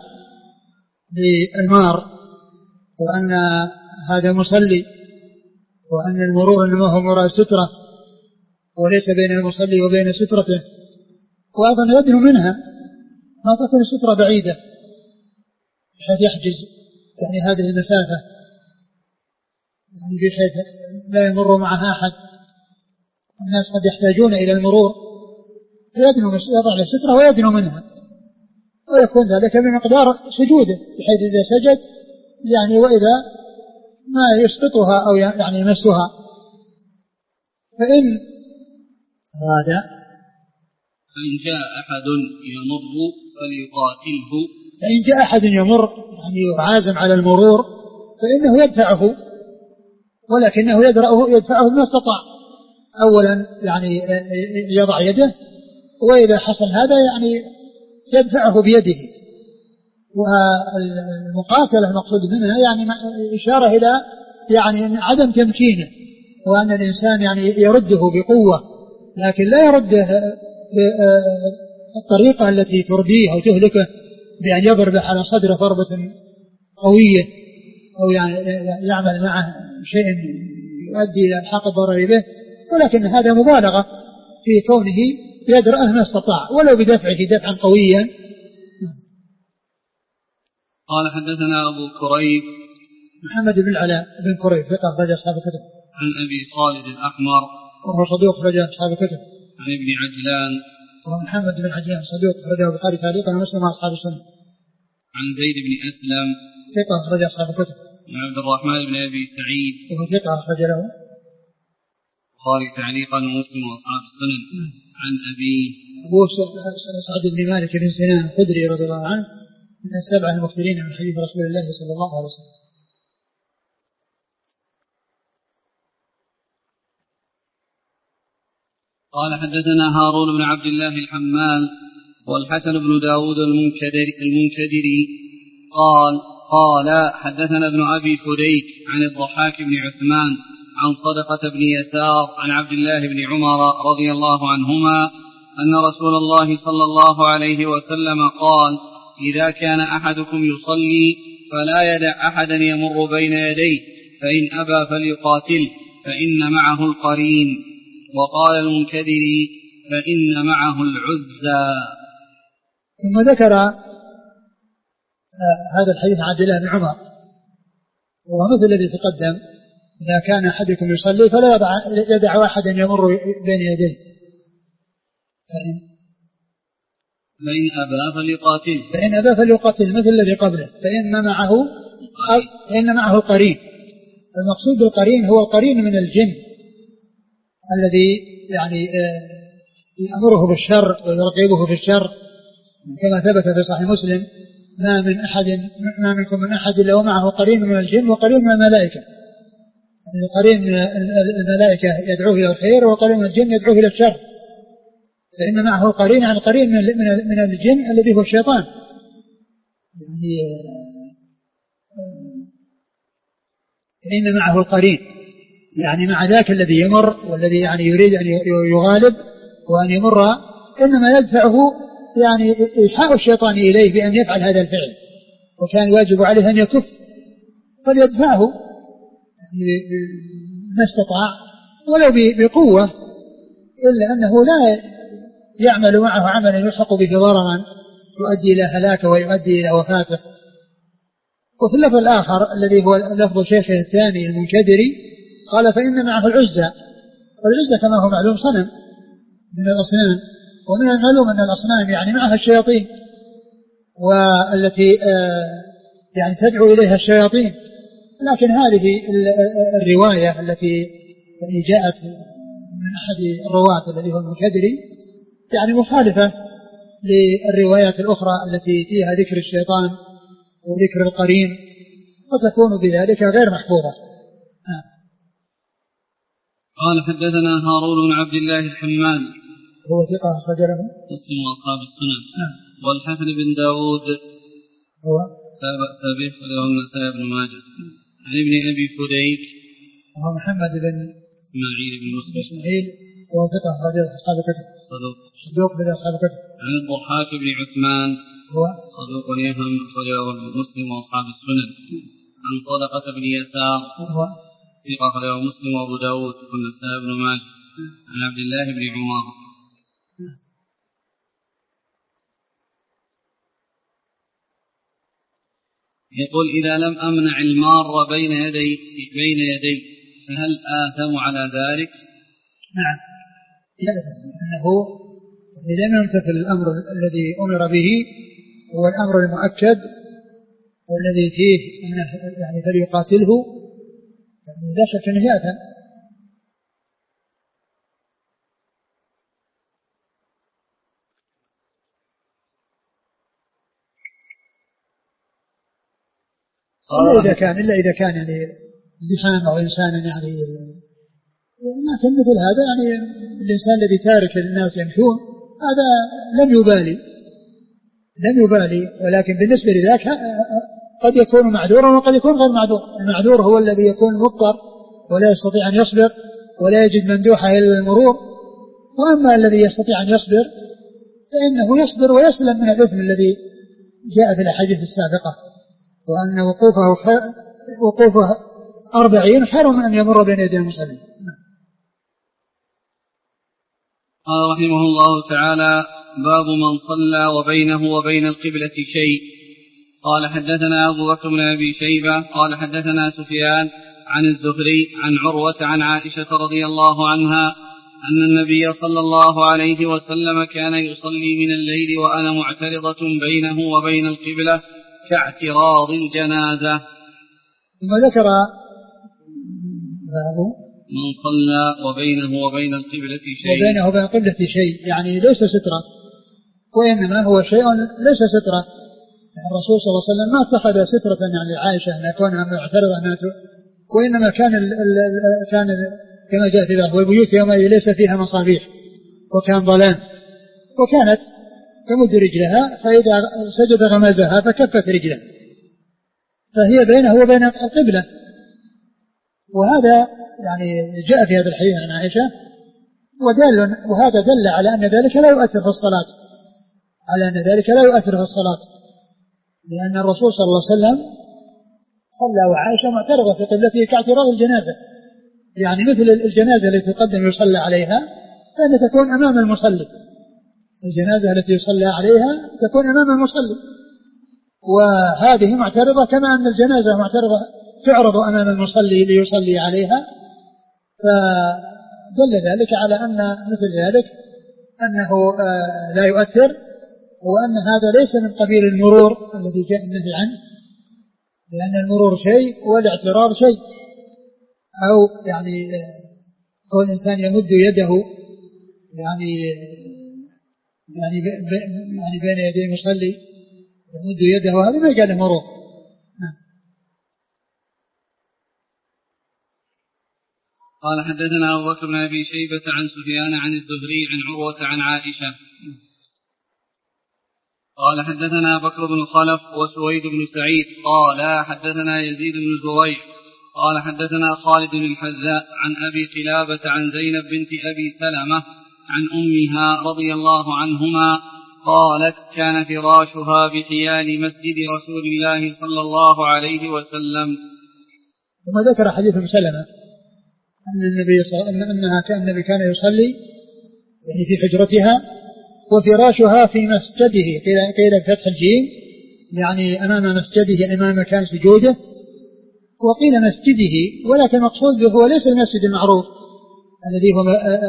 للمار وأن هذا مصلي، وأن المرور إنما هو وراء سترة وليس بين المصلي وبين سترته، وأيضا يدنو منها ما تكون السترة بعيدة بحيث يحجز يعني هذه المسافة يعني بحيث لا يمر معها أحد. الناس قد يحتاجون إلى المرور فيدنو يضع السترة ويدنو منها، ويكون ذلك بمقدار سجوده بحيث إذا سجد يعني وإذا ما يسقطها أو يعني يمسها، فإن أراد فإن جاء أحد يمر فليقاتله فإن جاء أحد يمر يعني عازم على المرور فإنه يدفعه، ولكنه يدرأه يدفعه ما استطاع. أولا يعني يضع يده، وإذا حصل هذا يعني يدفعه بيده. والمقاتلة المقصود منها يعني إشارة إلى يعني عدم تمكينه، وأن الإنسان يعني يرده بقوة، لكن لا يرده بالطريقة التي ترديه أو تهلكه بأن يضرب على صدره ضربة قوية أو يعني يعمل معه شيء يؤدي إلى الحق الضرر به، ولكن هذا مبالغة في كونه يدرأه ما استطاع ولو بدفعه دفعا قويا. قال حدثنا أبو كريب محمد بن العلاء بن كريب ثقة أخرج أصحاب الكتب. عن أبي خالد الأحمر وهو صدوق أخرج أصحاب الكتب. عن ابن عجلان وهو محمد بن عجلان صدوق أخرجه البخاري تعليقا ومسلم وأصحاب السنة. عن زيد بن أسلم ثقة أخرج أصحاب الكتب. عن عبد الرحمن بن أبي سعيد وهو ثقة أخرج له البخاري تعليقا ومسلم وأصحاب السنن. عن أبي أبو سعد بن مالك بن سنان الخدري رضي الله عنه من السبعة المكثرين من حديث رسول الله صلى الله عليه وسلم. قال حدثنا هارون بن عبد الله الحمال والحسن بن داود المنكدري, المنكدري قال قال حدثنا ابن أبي فديك عن الضحاك بن عثمان عن صدقة بن يسار عن عبد الله بن عمر رضي الله عنهما أن رسول الله صلى الله عليه وسلم قال إذا كان أحدكم يصلي فلا يدع أحدا يمر بين يديه فإن أبى فليقاتل فإن معه القرين. وقال المنكدري فإن معه العزى. ثم ذكر آه هذا الحديث عن عبد الله بن عمر وهو مثل الذي تقدم إذا كان أحدكم يصلي فلا يدع, يدع أحدا يمر بين يديه فإن, فإن أبى فليقاتل فإن أبى فليقاتل مثل الذي قبله فإن معه فإن معه القرين. المقصود بالقرين هو القرين من الجن الذي يعني يأمره بالشر ويرغبه في الشر كما ثبت في صحيح مسلم ما من أحد ما منكم من أحد إلا ومعه قرين من الجن وقرين من الملائكة. يعني قرين من الملائكة يدعوه إلى الخير وقرين من الجن يدعوه إلى الشر. فإن معه قرين يعني قرين من من الجن الذي هو الشيطان. يعني فإن معه القرين يعني مع ذاك الذي يمر والذي يعني يريد أن يغالب وأن يمر إنما يدفعه يعني إيحاء الشيطان إليه بأن يفعل هذا الفعل وكان واجب عليه أن يكف فليدفعه ما استطاع ولو بقوة إلا أنه لا يعمل معه عملا يلحق به ضررا يؤدي إلى هلاكه ويؤدي إلى وفاته. وفي اللفظ الآخر الذي هو لفظ شيخه الثاني المنكدري قال فإن معه العزة. والعزة كما هو معلوم صنم من الأصنام ومن المعلوم أن الأصنام يعني معها الشياطين والتي يعني تدعو إليها الشياطين. لكن هذه الرواية التي جاءت من أحد الرواة الذي هو المنكدري يعني مخالفة للروايات الأخرى التي فيها ذكر الشيطان وذكر القرين وتكون بذلك غير محفوظة. قال حدثنا هارون بن عبد الله الحمال هو ثقة أخرج له مسلم وأصحاب السنن. والحسن بن داود هو لا بأس به وله النسائي بن ماجه. عن ابن أبي فديك هو محمد بن إسماعيل بن مسلم إسماعيل وهو ثقة أخرج أصحاب الكتب صدوق صدوق بن أصحاب الكتب. عن الضحاك بن عثمان هو صدوق يهم أخرجه مسلم وأصحاب السنن. عن صدقة بن يسار هو ثقة أخرجه مسلم وأبو داود والنسائي بن ماجه. عن عبد الله بن عمر يقول إذا لم أمنع المار بين يدي بين يدي فهل آثم على ذلك؟ نعم يأثم لأنه إذا لم يمتثل الأمر الذي أمر به هو الأمر المؤكد والذي فيه أنه يعني فليقاتله يعني لا شك أنه يأثم. إلا إذا كان إلا إذا كان يعني زحام أو إنسان يعني، لكن مثل هذا يعني الإنسان الذي تارك الناس يمشون هذا لم يبالي لم يبالي ولكن بالنسبة لذاك قد يكون معذورا وقد يكون غير معذور. المعذور هو الذي يكون مضطر ولا يستطيع أن يصبر ولا يجد مندوحة إلى المرور، وأما الذي يستطيع أن يصبر فإنه يصبر ويسلم من الإثم الذي جاء في الأحاديث السابقة، وأن وقوفه خير وقوفه أربعين خير من أن يمر بين يدي المصلين. قال رحمه الله تعالى: باب من صلى وبينه وبين القبلة شيء. قال حدثنا أبو بكر بن أبي شيبة قال حدثنا سفيان عن الزهري عن عروة عن عائشة رضي الله عنها أن النبي صلى الله عليه وسلم كان يصلي من الليل وأنا معترضة بينه وبين القبلة كاعتراض الجنازة. ثم ذكر باب من صلى وبينه وبين القبلة شيء، وبينه وبين القبلة شيء يعني ليس سترة، وإنما هو شيء ليس سترة. الرسول صلى الله عليه وسلم ما اتخذ سترة يعني عائشة أن يكونها معترضة، وإنما كان ال ال ال كان ال كما جاء في بعض والبيوت يومئذ ليس فيها مصابيح وكان ظلام، وكانت تمد رجلها فإذا سجد غمزها فكفت رجلها، فهي بينه وبين القبلة. وهذا يعني جاء في هذا الحديث عن عائشة، ودل وهذا دل على أن ذلك لا يؤثر في الصلاة، على أن ذلك لا يؤثر في الصلاة، لأن الرسول صلى الله عليه وسلم صلى وعائشة معترضة في قبلته كاعتراض الجنازة، يعني مثل الجنازة التي تقدم يصلى عليها فإن تكون أمام المصلي، الجنازة التي يصلى عليها تكون أمام المصلي، وهذه معترضة كما أن الجنازة معترضة تعرض أمام المصلي ليصلي عليها، فدل ذلك على أن مثل ذلك أنه لا يؤثر، وأن هذا ليس من قبيل المرور الذي جاء النهي عنه، لأن المرور شيء والاعتراض شيء، أو يعني هو الإنسان يمد يده يعني يعني يعني بين يدي المصلي يمد يده، هذا ما قال مرور. قال حدثنا أبو بكر بن أبي شيبة عن سفيان عن الزهري عن عروة عن عائشة قال حدثنا بكر بن خلف وسويد بن سعيد قال حدثنا يزيد بن زريع قال حدثنا خالد بن الحذاء عن أبي قلابة عن زينب بنت أبي سلمة عن أمها رضي الله عنهما قالت: كان فراشها بحيال مسجد رسول الله صلى الله عليه وسلم. ثم ذكر حديث ابن سلمة أن النبي صلى الله عليه وسلم أنها كان النبي كان يصلي يعني في حجرتها وفراشها في مسجده، قيل بفتح الجيم يعني أمام مسجده أمام مكان سجوده، وقيل مسجده، ولكن المقصود به هو ليس المسجد المعروف الذي هو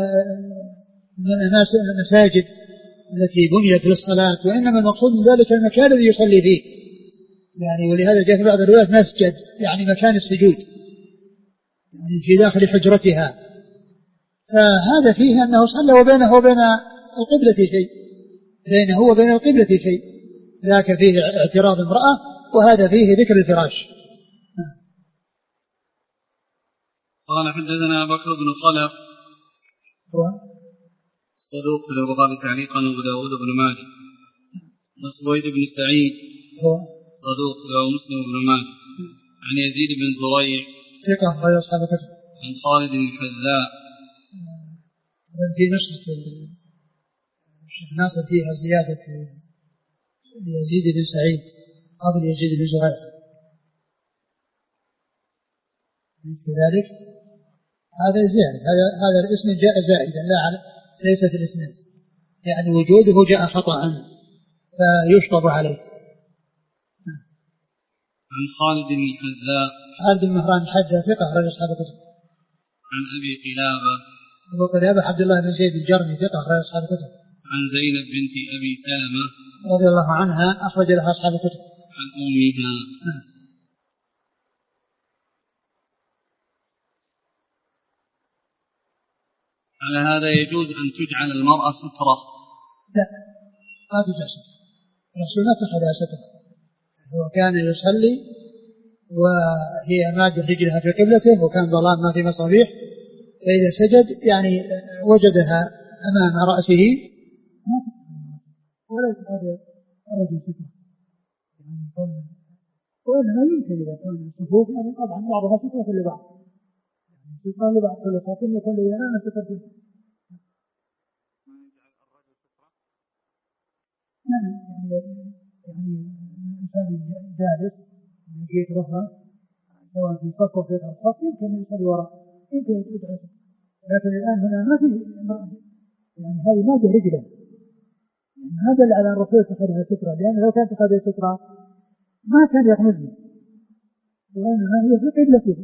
المساجد التي بنيت للصلاة، وإنما المقصود من ذلك المكان الذي يصلي فيه يعني، ولهذا جاء في بعض الروايات مسجد يعني مكان السجود يعني في داخل حجرتها، فهذا فيه أنه صلى وبينه وبين القبلة شيء، بينه وبين القبلة شيء، ذاك فيه اعتراض امرأة وهذا فيه ذكر الفراش. قال حدثنا بكر بن خلف صدوق في البخاري تعليقا وابو داود بن ماجه، وسويد بن سعيد صدوق له مسلم بن ماجه، عن يزيد بن زريع ثقة غير أصحاب الكتب، عن خالد الحذاء. في نسخة الشيخ ناصر فيها زيادة يزيد بن سعيد قبل يزيد بن زريع، كذلك هذا زائد، هذا هذا الاسم جاء زائدا لا على ليس في الاسناد، يعني وجوده جاء خطأ فيشطب عليه. عن خالد بن الحذاء خالد بن مهران الحذاء ثقة رجل أصحاب الكتب. عن أبي قلابة أبو قلابة عبد الله بن زيد الجرمي ثقة رجل أصحاب الكتب. عن زينب بنت أبي سلمة رضي الله عنها أخرج لها أصحاب الكتب. عن أمها. على هذا يجوز أن تجعل المرأة سترة؟ لا ما تجعل سترة، الرسول ما اتخذها سترة، هو كان يصلي وهي مادة رجلها في قبلته وكان ظلام ما في مصابيح، فإذا سجد يعني وجدها أمام رأسه ولا يتقاد الرجل سترة يعني، وإنما يمكن إذا كان الصفوف يعني طبعا بعضها سترة لبعض، يعني سترة لبعض كل صف يكون لينام سترة فيه. نعم يعني يعني الإنسان جالس يجيك رفعة سواء في صف وفي غير صف يمكن يصلي وراء، يمكن يدعس، لكن الآن هنا ما في يعني هذه ما في رجله، يعني هذا اللي على الرسول اتخذها سترة، لأن لو كانت اتخذها سترة ما كان يغمزني، وإنما هي في قبلته.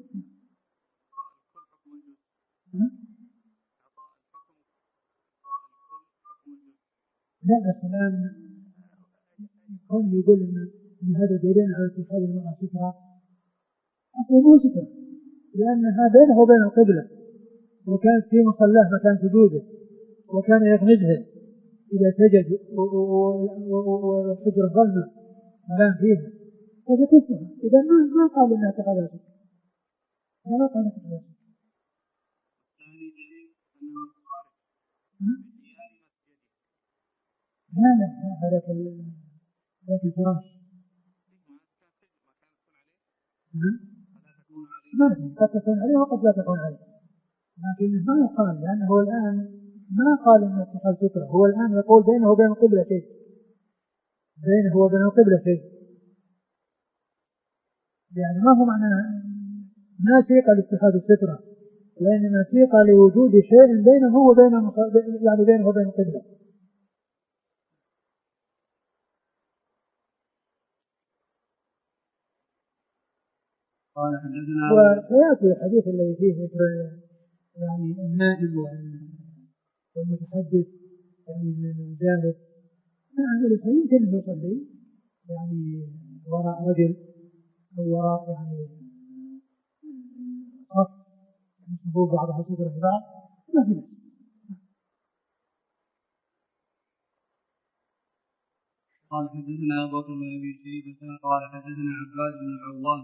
لا بس الآن كون يقول إن, إن هذا دليل على اتخاذ المرأة سترة، أصلا مو سترة، لأنها بينه وبين القبلة، وكانت في مصلاه مكان سجوده، وكان يغمزها إذا سجد والحجرة ظلمة ملام فيها فتكفها، إذا ما قال إنها اتخاذها سترة، ما قال اتخاذها سترة. لا لا هذاك هذاك الفراش ما في، قد تكون عليه وقد لا تكون عليه، لكن ما يقال لأنه الآن ما قال إن اتخاذ سترة، هو الآن يقول بينه وبين القبلة شيء، بينه وبين القبلة شيء، يعني ما هو معنى ما سيق لاتخاذ السترة، وإنما سيق لوجود شيء بينه وبين يعني بينه وبين القبلة. وسيأتي الحديث الذي فيه ذكر يعني النائم والمتحدث يعني الجالس نعم ليس يمكن أن يصلي يعني وراء رجل أو وراء يعني صف صفوف بعضها سترة في بعض ما في. قال حدثنا أبو بكر بن أبي شيبة قال حدثنا عباد بن العوام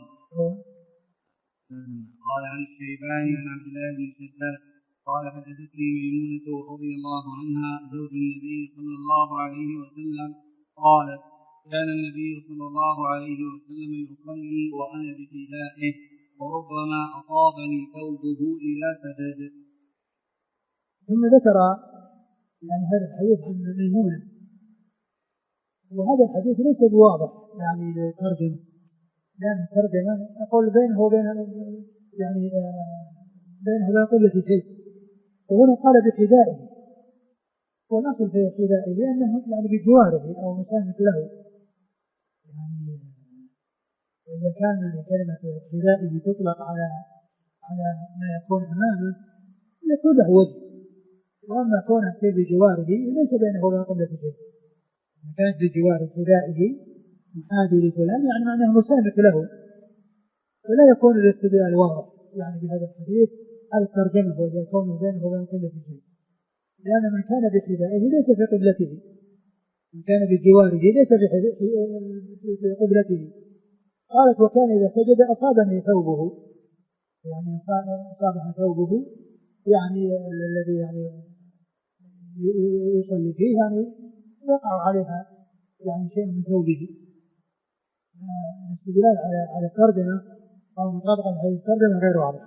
قال عن الشيباني عن عبد الله بن شداد قال حدثتني ميمونة رضي الله عنها زوج النبي صلى الله عليه وسلم قالت كان النبي صلى الله عليه وسلم يصلي وأنا بحذائه وربما أصابني ثوبه إذا سجد. ثم ذكر يعني هذا الحديث عن ميمونة، وهذا الحديث ليس بواضح يعني للترجمة، لأن الترجمة يقول بينه وبين يعني بينه وبين قبلة شيء، وهنا قال بحذائه، والأصل في حذائه لأنه يعني بجواره أو مسامة له، يعني إذا كان كلمة حذائه تطلق على على ما يكون أمامه يكون له وجه، وأما كونه بجواره ليس بينه وبين قبلة شيء، إذا كانت بجوار حذائه محاذي لفلان يعني معناه مسامة له، ولا يكون الاستدلال واضح يعني بهذا الحديث على الترجمة وإذا يكون بينه وبين قبلة شيء، لأن من كان بحذائه ليس في قبلته، من كان بجواره ليس في قبلته. قالت وكان إذا سجد أصابني ثوبه، يعني أصابها ثوبه يعني الذي يعني يصلي فيه يعني يقع عليها يعني شيء من ثوبه. الاستدلال على على الترجمة أو مطابقة هذه الترجمة غير واضح.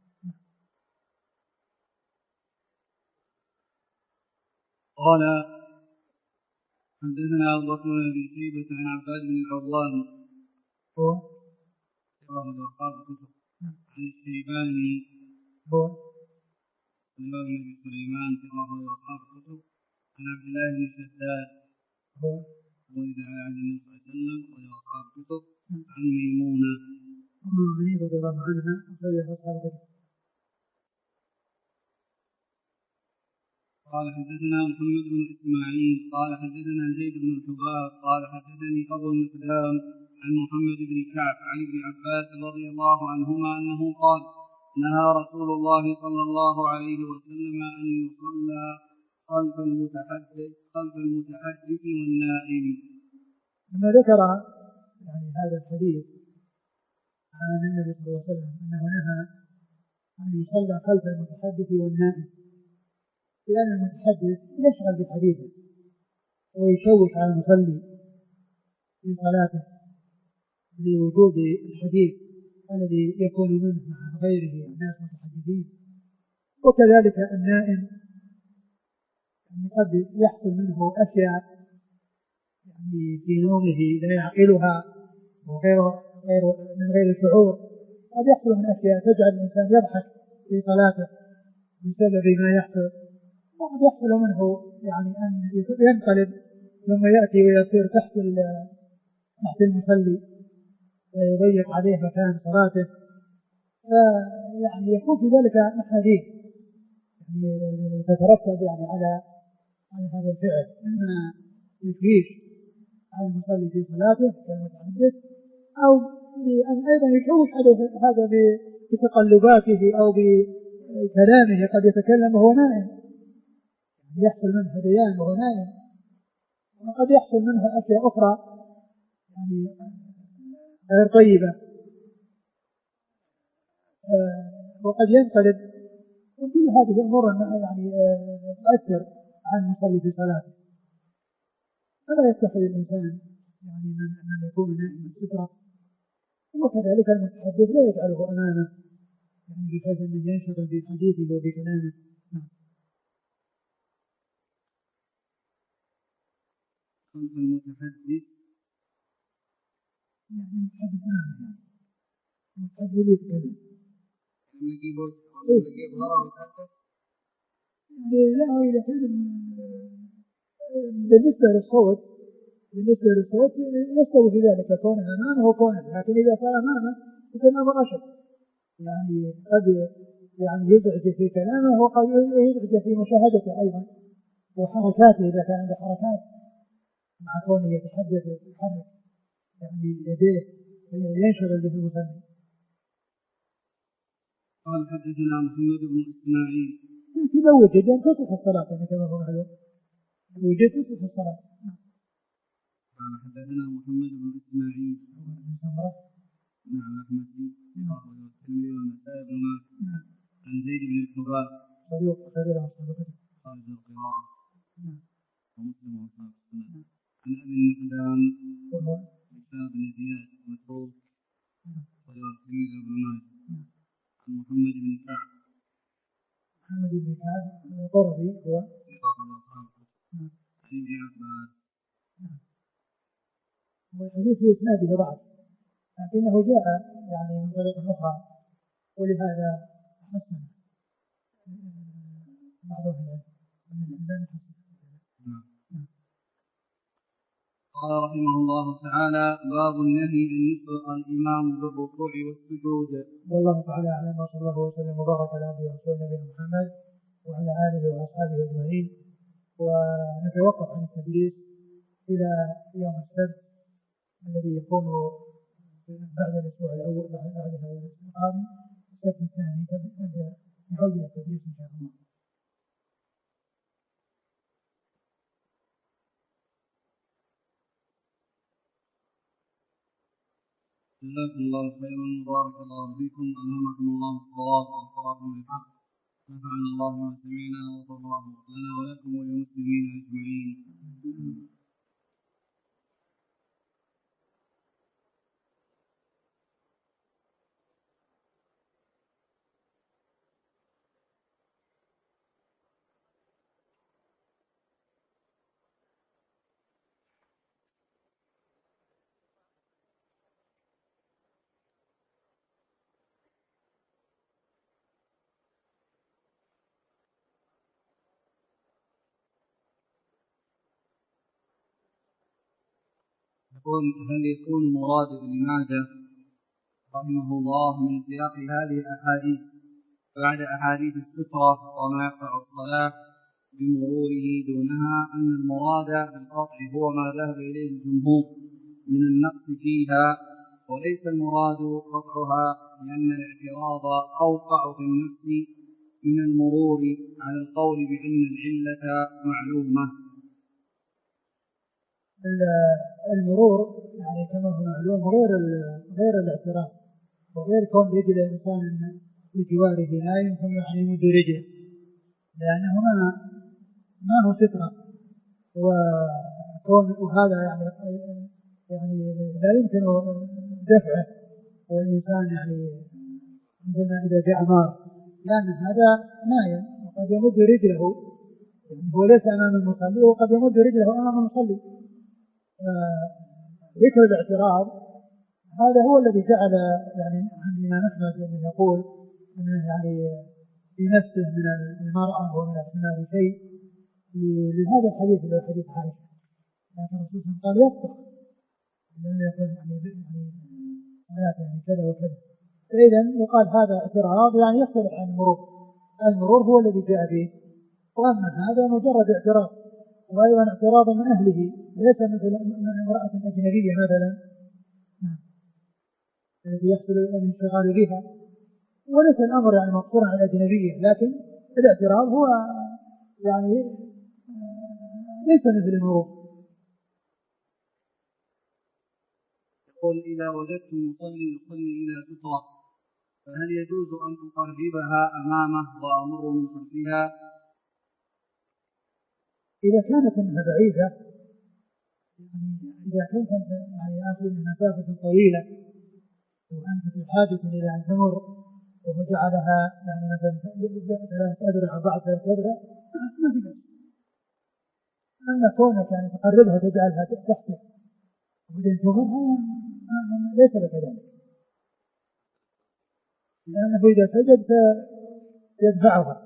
قال حدثنا أبو بكر بن أبي شيبة عن عباد بن العوام هو عن الشيباني هو الإمام بن سليمان ثقة وأصحاب الكتب عن عبد الله بن شداد هو ولد على عهد النبي صلى الله عليه وسلم وأصحاب الكتب عن ميمونة أم المؤمنين رضي الله عنها وأصحاب الكتب. قال حدثنا محمد بن إسماعيل قال حدثنا زيد بن الحباب قال حدثني أبو المقدام عن محمد بن كعب عن ابن عباس رضي الله عنهما أنه قال نهى رسول الله صلى الله عليه وسلم أن يصلى خلف المتحدث خلف المتحدث والنائم. لما ذكر يعني هذا الحديث عن النبي صلى الله عليه وسلم أنه نهى أن يصلى خلف المتحدث والنائم، لأن المتحدث يشغل بحديثه ويشوش على المصلي في صلاته لوجود الحديث الذي يكون منه مع غيره الناس متحدثين. وكذلك النائم يعني قد يحصل منه أشياء يعني في نومه لا يعقلها وغير غير من غير شعور، قد يحصل من أشياء تجعل الإنسان يضحك في صلاته بسبب ما يحصل، وقد يحصل منه يعني أن ينقلب ثم يأتي ويصير تحت تحت المصلي ويضيق عليه مكان صلاته، فيعني يكون في ذلك أحاديث يعني تترتب يعني على على هذا الفعل، إما يشويش على المصلي في صلاته كمتحدث، أو بأن أيضا يشوش عليه هذا بتقلباته أو بكلامه، قد يتكلم وهو نائم يعني يحصل منه هذيان وهو نائم، وقد يحصل منه أشياء أخرى يعني غير طيبة، وقد ينقلب، وكل هذه أمور يعني تؤثر على المصلي في صلاته. فلا يتخذ الإنسان يعني من, من يكون نائما سترة، وكذلك المتحدث لا يجعله أمامه يعني بحيث أنه ينشغل بحديثه وبكلامه. خلف المتحدث يعني المتحدث أمامه، المتحدث اللي يتكلم لا إذا كان بالنسبة للصوت بالنسبة للصوت يستوي في ذلك كونه أمامه وكونه، لكن إذا صار أمامه يكون أمر أشد، يعني قد يعني يزعج في كلامه وقد يزعج في مشاهدته أيضا وحركاته، إذا كان عنده حركات مع كونه يتحدث ويحرك يعني يديه ينشغل به المصلي. قال حدثنا محمد بن إسماعيل كذا وجد أن تصح الصلاة يعني كما هو معلوم، وجد تصح الصلاة. قال حدثنا محمد بن إسماعيل نعم أحمد والترمذي والنسائي بن ماجه عن زيد بن الحباب صديق خير خارج القراءة ومسلم وأصحاب السنة عن أبي المقدام هشام بن زياد مسروق والترمذي بن ماجه عن محمد بن كعب محمد بن كعب القرظي هو عن ابن عباس. والحديث في إسناده ضعف لكنه جاء يعني من طريق أخرى، ولهذا حسن بعض العلماء من الإنسان حسن. قال رحمه الله تعالى: باب النهي أن يسبق الإمام بالركوع والسجود. والله تعالى أعلم، وصلى الله وسلم وبارك على عبده ورسوله نبينا محمد وعلى آله وأصحابه أجمعين. ونتوقف عن التدريس إلى يوم السبت الذي يكون بعد الأسبوع الأول بعد هذا الأسبوع القادم السبت الثاني نبدأ نعود إلى التدريس إن شاء الله. جزاكم الله خيرا وبارك الله فيكم، ألهمكم الله الصواب ووفقكم للحق، نفعنا الله ما سمعنا وغفر الله لنا ولكم وللمسلمين أجمعين. هل يكون مراد ابن ماجه رحمه الله من سياق هذه الأحاديث بعد أحاديث السترة وما يقطع الصلاة بمروره دونها أن المراد بالقطع هو ما ذهب إليه الجمهور من النقص فيها، وليس المراد قطعها، لأن الاعتراض أوقع في النفس من المرور على القول بأن العلة معلومة. المرور يعني كما هو معلوم غير غير الاعتراض، وغير كون رجل الإنسان بجواره نايم ثم يعني يمد رجله، لأنه ما ما هو سترة، وكون وهذا يعني يعني لا يمكن دفعه، والإنسان يعني عندما إذا جاء مار لأن هذا نايم وقد يمد رجله، يعني هو ليس أمام المصلي وقد يمد رجله أمام المصلي. ذكر الاعتراض هذا هو الذي جعل يعني عندنا نحمد أن يقول أنه يعني في نفسه من المرأة ومن الحمار شيء لهذا الحديث اللي هو حديث عائشة، لكن الرسول قال يفتح لأنه يقول يعني يعني يعني كذا وكذا، فإذا يقال هذا اعتراض يعني يختلف عن المرور. المرور هو الذي جاء به، وأما هذا مجرد اعتراض، وأيضا اعتراض من أهله ليس مثل من امرأة أجنبية مثلا الذي يحصل الانشغال بها، وليس الأمر يعني مقصورا على الأجنبية، لكن الاعتراض هو يعني ليس مثل المرور. يقول إذا وجدت مصلي يصلي إلى سترة فهل يجوز أن أقربها أمامه وأمر من خلفها؟ إذا كانت انها بعيدة، يعني إذا كنت يعني أخذ مسافة طويلة وأنت في حاجة إلى أن تمر وجعلها يعني مثلا ثلاث أذرع أو بعد ثلاث أذرع ما في بأس. أما كونك يعني تقربها تجعلها تحته وبعدين تمرها ليس لك ذلك، لأنه إذا سجد يدفعها.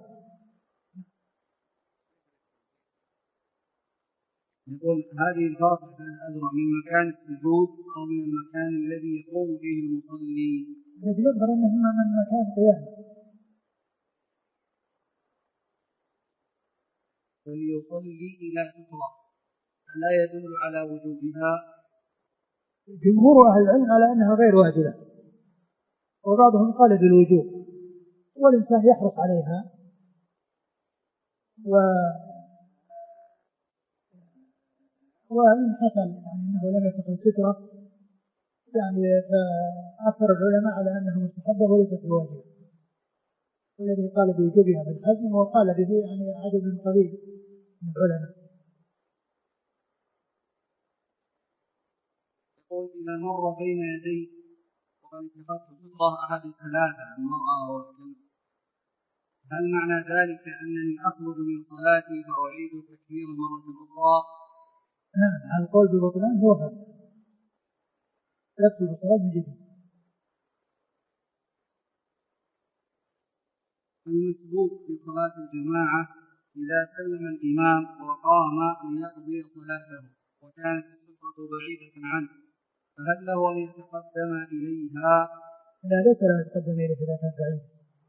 يقول هذه الفاصلة أذرع من مكان السجود أو من المكان الذي يقوم فيه المصلي؟ الذي يظهر أنهما من مكان قيامه. فليصلي إلى سترة ألا يدل على وجوبها؟ جمهور أهل العلم على أنها غير واجبة، وبعضهم قال بالوجوب، والإنسان يحرص عليها، و وإن حصل يعني أنه لم يكن سترة يعني فأكثر العلماء على أنه مستحبة وليست بواجبة، والذي قال بوجوبها بالحزم وقال به يعني عدد قليل من العلماء. يقول إذا مر بين يدي وقد اتخذت سترة أحد الثلاثة المرأة والكلب، هل معنى ذلك أنني أخرج من صلاتي فأعيد التكبير مرة أخرى؟ نعم، على القول بالبطلان هو هذا، يدخل الصلاة من جديد. المسبوق في صلاة الجماعة إذا سلم الإمام وقام ليقضي صلاته وكانت السترة بعيدة عنه فهل له أن يتقدم إليها؟ لا، ليس له أن يتقدم إليها إذا كانت بعيدة،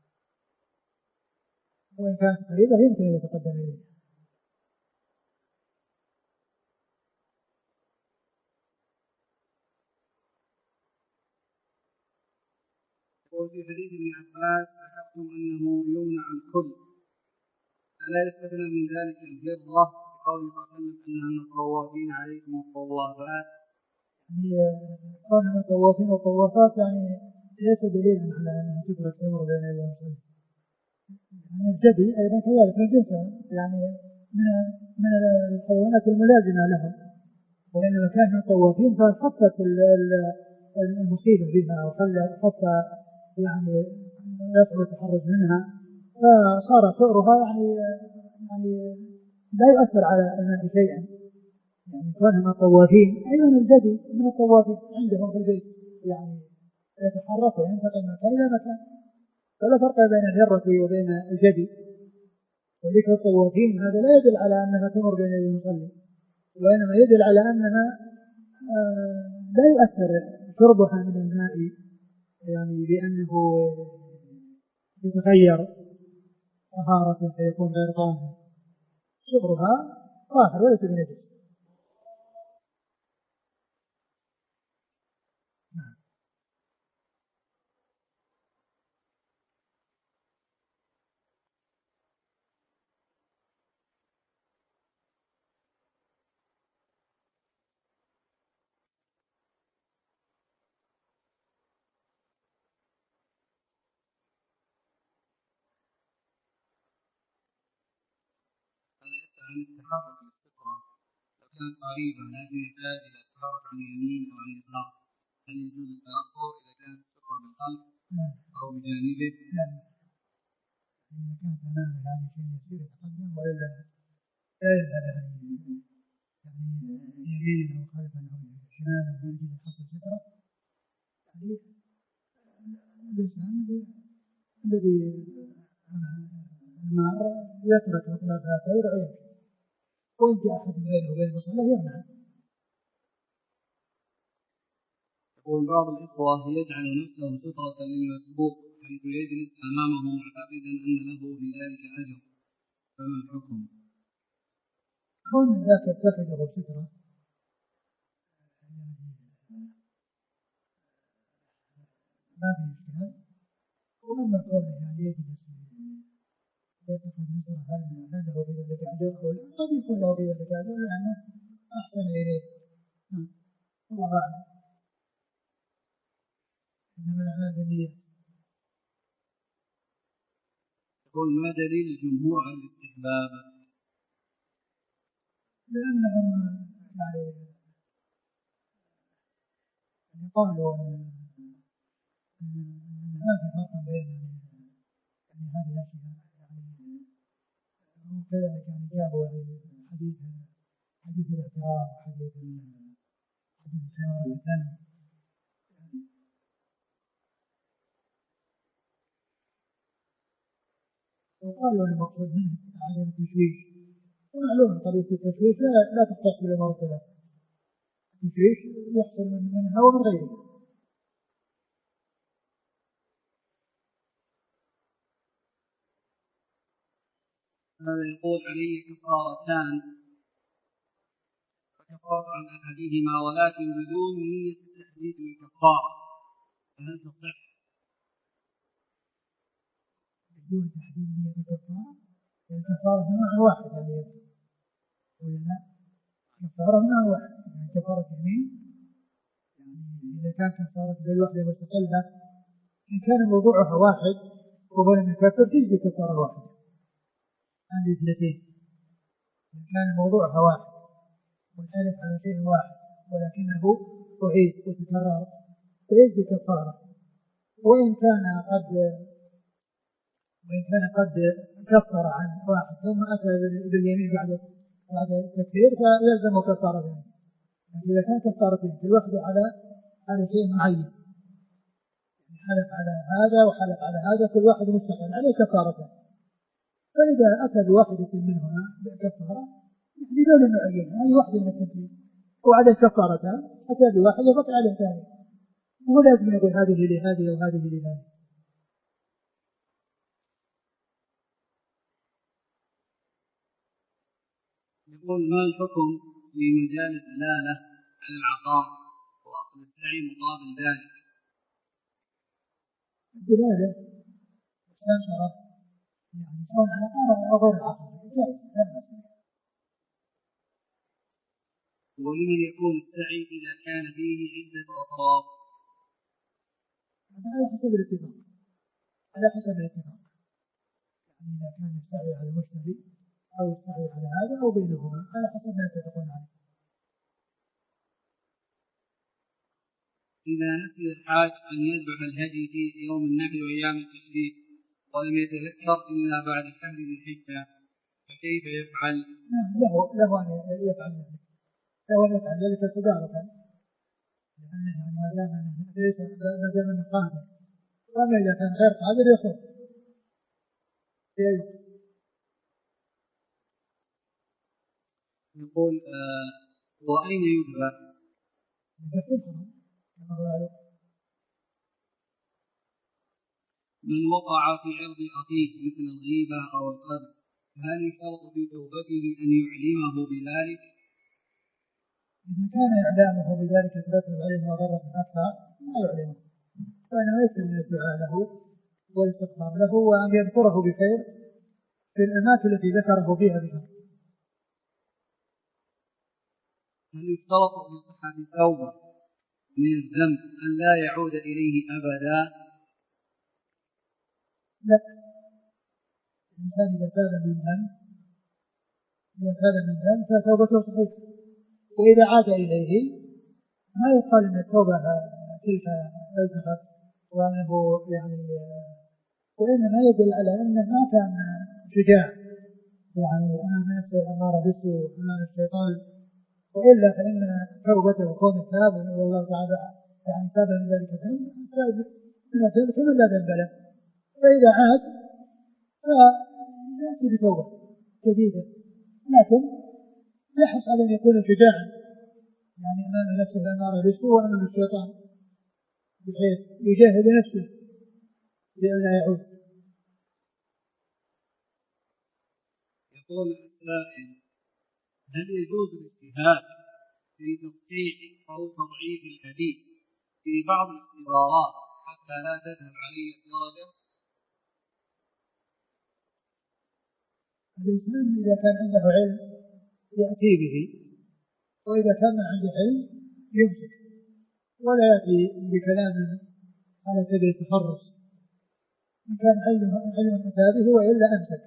وإن كانت قريبة يمكن أن يتقدم إليها. وفي حديث ابن عباس ذكرتم أنه يمنع الكل، ألا يستثنى من ذلك الهرة بقول صلى الله عليه وسلم أنهم الطوافين عليكم الطوافات؟ كونهم الطوافين والطوافات يعني ليس دليلا على أنها تدرك تمر بين يدي المصلي. يعني الجدي أيضا كذلك من جنسها، يعني من من الحيوانات الملازمة لهم، وإنما كانوا الطوافين فخفت المصيبة بها وخلى حتى يعني يصعب التحرز منها، فصار سؤرها يعني يعني لا يؤثر على الماء شيئا. يعني كونهم الطوافين أيضا الجدي من الطوافين عندهم في البيت، يعني يتحرك وينتقل من مكان إلى مكان، فلا فرق بين الهرة وبين الجدي. وذكر الطوافين هذا لا يدل على أنها تمر بين يدي المصلي، وإنما يدل على أنها لا يؤثر شربها من الماء يعني بأنه يتغير طهارة فيكون غير طاهر، شربها طاهر وليس بنجس. عن التحرك للسترة لو كانت قريبة لكن يحتاج إلى التحرك عن اليمين أو عن اليسار، هل يجوز التأخر إذا كانت السترة بالخلف أو بجانبه؟ لا، إذا كانت أمامه يعني شيء يسير يتقدم، وإلا لا يذهب يعني يعني يمينا أو خلفا أو شمالا من أجل حصر سترة. يعني الإنسان الذي المار يترك مطلق هذا ويرعيه، وإن جاء أحد بينه وبين المصلى يمنع. يقول بعض الإخوة يجعل نفسه سترة للمسبوق حيث يجلس أمامه معتقدا أن له بذلك أجر، فما الحكم؟ كون ذاك يتخذه سترة ما في إشكال، وأما كونه يعني يجلس يتخذ سترة هل له بذلك أجر أو لا؟ قد يكون له بذلك أجر لأنه أحسن إليه. الله أعلم. إنما الأعمال بالنيات. يقول ما دليل الجمهور على الاستحباب؟ لأنهم يعني قالوا أن ما في فرق بين يعني هذه الأشياء، يعني وكذلك يعني جابوا حديث حديث الاعتراض وحديث حديث الخيار الإنسان، وقالوا المقصود منه عدم التشويش، ومعلوم طريقة التشويش لا لا تختص بالأمور الثلاثة، التشويش يحصل منها ومن غيرها. هذا يقول عليه كفارتان فكفرت عن أحدهما ولكن بدون نية تحديد الكفارة، فهل تصح؟ بدون تحديد نية الكفارة؟ الكفارة نوع واحد يعني ولا كفارة نوع واحد، يعني كفارة يمين، يعني إذا كان كفارة بالوحدة مستقلة إن كان موضوعها واحد وهو لم يكفر تجي كفارة واحدة عندي اثنتين. إن كان موضوعها واحد والحلف على شيء واحد ولكنه أعيد وتكرر فيجي كفارة. وإن كان قد وإن كان قد كفر عن واحد ثم أتى باليمين بعد بعد التكفير فيلزم كفارة ثانية. إذا كان كفارتين في الوحدة على على شيء معين، حلف على هذا وحلف على هذا كل واحد مستقل عليه كفارتان، فإذا أتى بواحدة منهما بكفارة يعني لا نعين أي واحدة من التنفيذ وعلى كفارتان أتى بواحدة بقي عليه ثاني، وهو لازم يقول هذه لهذه وهذه لهذه. يقول ما الحكم في مجال الدلالة على العطاء وأصل السعي مقابل ذلك؟ الدلالة السمسرة يعني كون على طارئ أو غير العقل ولمن يكون السعي إذا كان فيه عدة أطراف؟ هذا على حسب الاتفاق، على حسب الاتفاق يعني إذا كان السعي على المشتري أو السعي على هذا أو بينهما على حسب ما يتفقون عليه. إذا نسي الحاج أن يذبح الهدي في يوم النحر وأيام التشريق ولم يتذكر إلا بعد شهر ذي الحجة فكيف يفعل؟ له له أن يفعل ذلك، له أن يفعل ذلك تداركا، لأنه يعني ما دام ليس ما دام أنه قادر، وأما إذا كان غير قادر يصوم. يقول آه وأين يذبح؟ من وقع في عرض أخيه مثل الغيبة أو القذف هل يشترط في توبته أن يعلمه بذلك؟ إذا كان إعلامه بذلك يترتب عليه مضرة أكثر ما يعلمه، فإنه يكفي من الدعاء له والاستغفار له وأن يذكره بخير في الأماكن التي ذكره فيها بخير. هل يشترط في صحة التوبة من الذنب أن لا يعود إليه أبدا؟ لا، الإنسان إذا تاب من ذنب إذا تاب من ذنب فتوبته صحيحة. وإذا عاد إليه ما يقال أن التوبة تلك التفت وأنه يعني، وإنما يدل على أنه ما كان شجاع يعني أمام نفس الأمارة بالسوء أمام الشيطان، وإلا فإن توبته كون التاب والله تعالى يعني تاب من ذلك الذنب من الذنب كما لا ذنب له. فإذا عاد فيأتي بتوبة جديدة، لكن يحرص على أن يكون شجاعا يعني أمام نفسه الأمارة بالسوء وأمام الشيطان، بحيث يجاهد نفسه لأن لا يعود. يقول السائل: هل يجوز الاجتهاد في تصحيح أو تضعيف الحديث في بعض الاختبارات حتى لا تذهب عليه الدرجة؟ الإنسان إذا كان عنده علم يأتي به، وإذا كان عنده علم يمسك ولا يأتي بكلام على سبيل التخرص، إن كان علم علم متابه وإلا أمسك.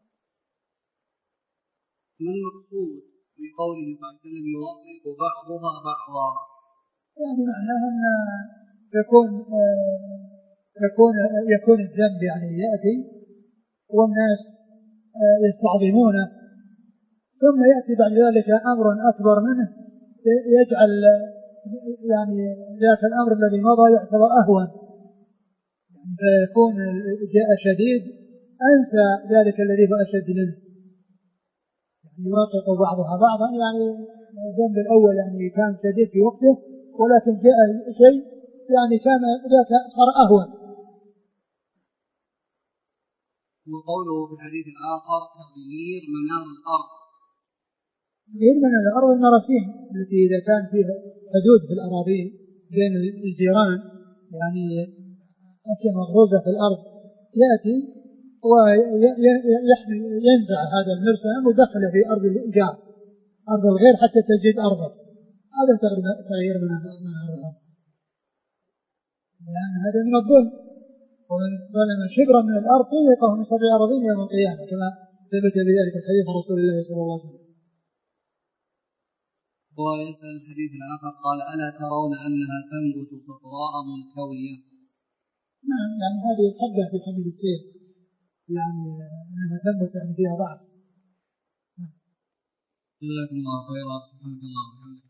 ما المقصود بقوله صلى الله عليه وسلم يوافق بعضها بعضا؟ يعني معناه أن يكون يكون يكون الذنب يعني يأتي والناس يستعظمونه، ثم يأتي بعد ذلك أمر أكبر منه يجعل يعني ذاك الأمر الذي مضى يعتبر أهون، فيكون جاء شديد أنسى ذلك الذي هو أشد منه، يعني يوافق بعضها بعضا. يعني الذنب الأول يعني كان شديد في وقته، ولكن جاء شيء يعني كان ذاك صار أهون. وقوله في الحديث الآخر تغيير منار الأرض، تغيير منار الأرض المراسيم التي إذا كان فيها حدود في الأراضين بين الجيران يعني أشياء مغروزة في الأرض، يأتي وينزع هذا المرسم ودخله في أرض الجار أرض الغير حتى تجد أرضه، هذا تغيير منار الأرض، لأن هذا من الظلم، ومن ظلم شبرا من الأرض طوقه من سبع أراضين يوم القيامة كما ثبت بذلك الحديث عن رسول الله صلى الله عليه وسلم. ويسأل الحديث الآخر قال: ألا ترون أنها تنبت صفراء منكوية؟ نعم، يعني هذه الحبة في حمل السيف، يعني أنها تنبت يعني فيها ضعف. جزاكم الله خيرا. سبحانك اللهم وبحمدك.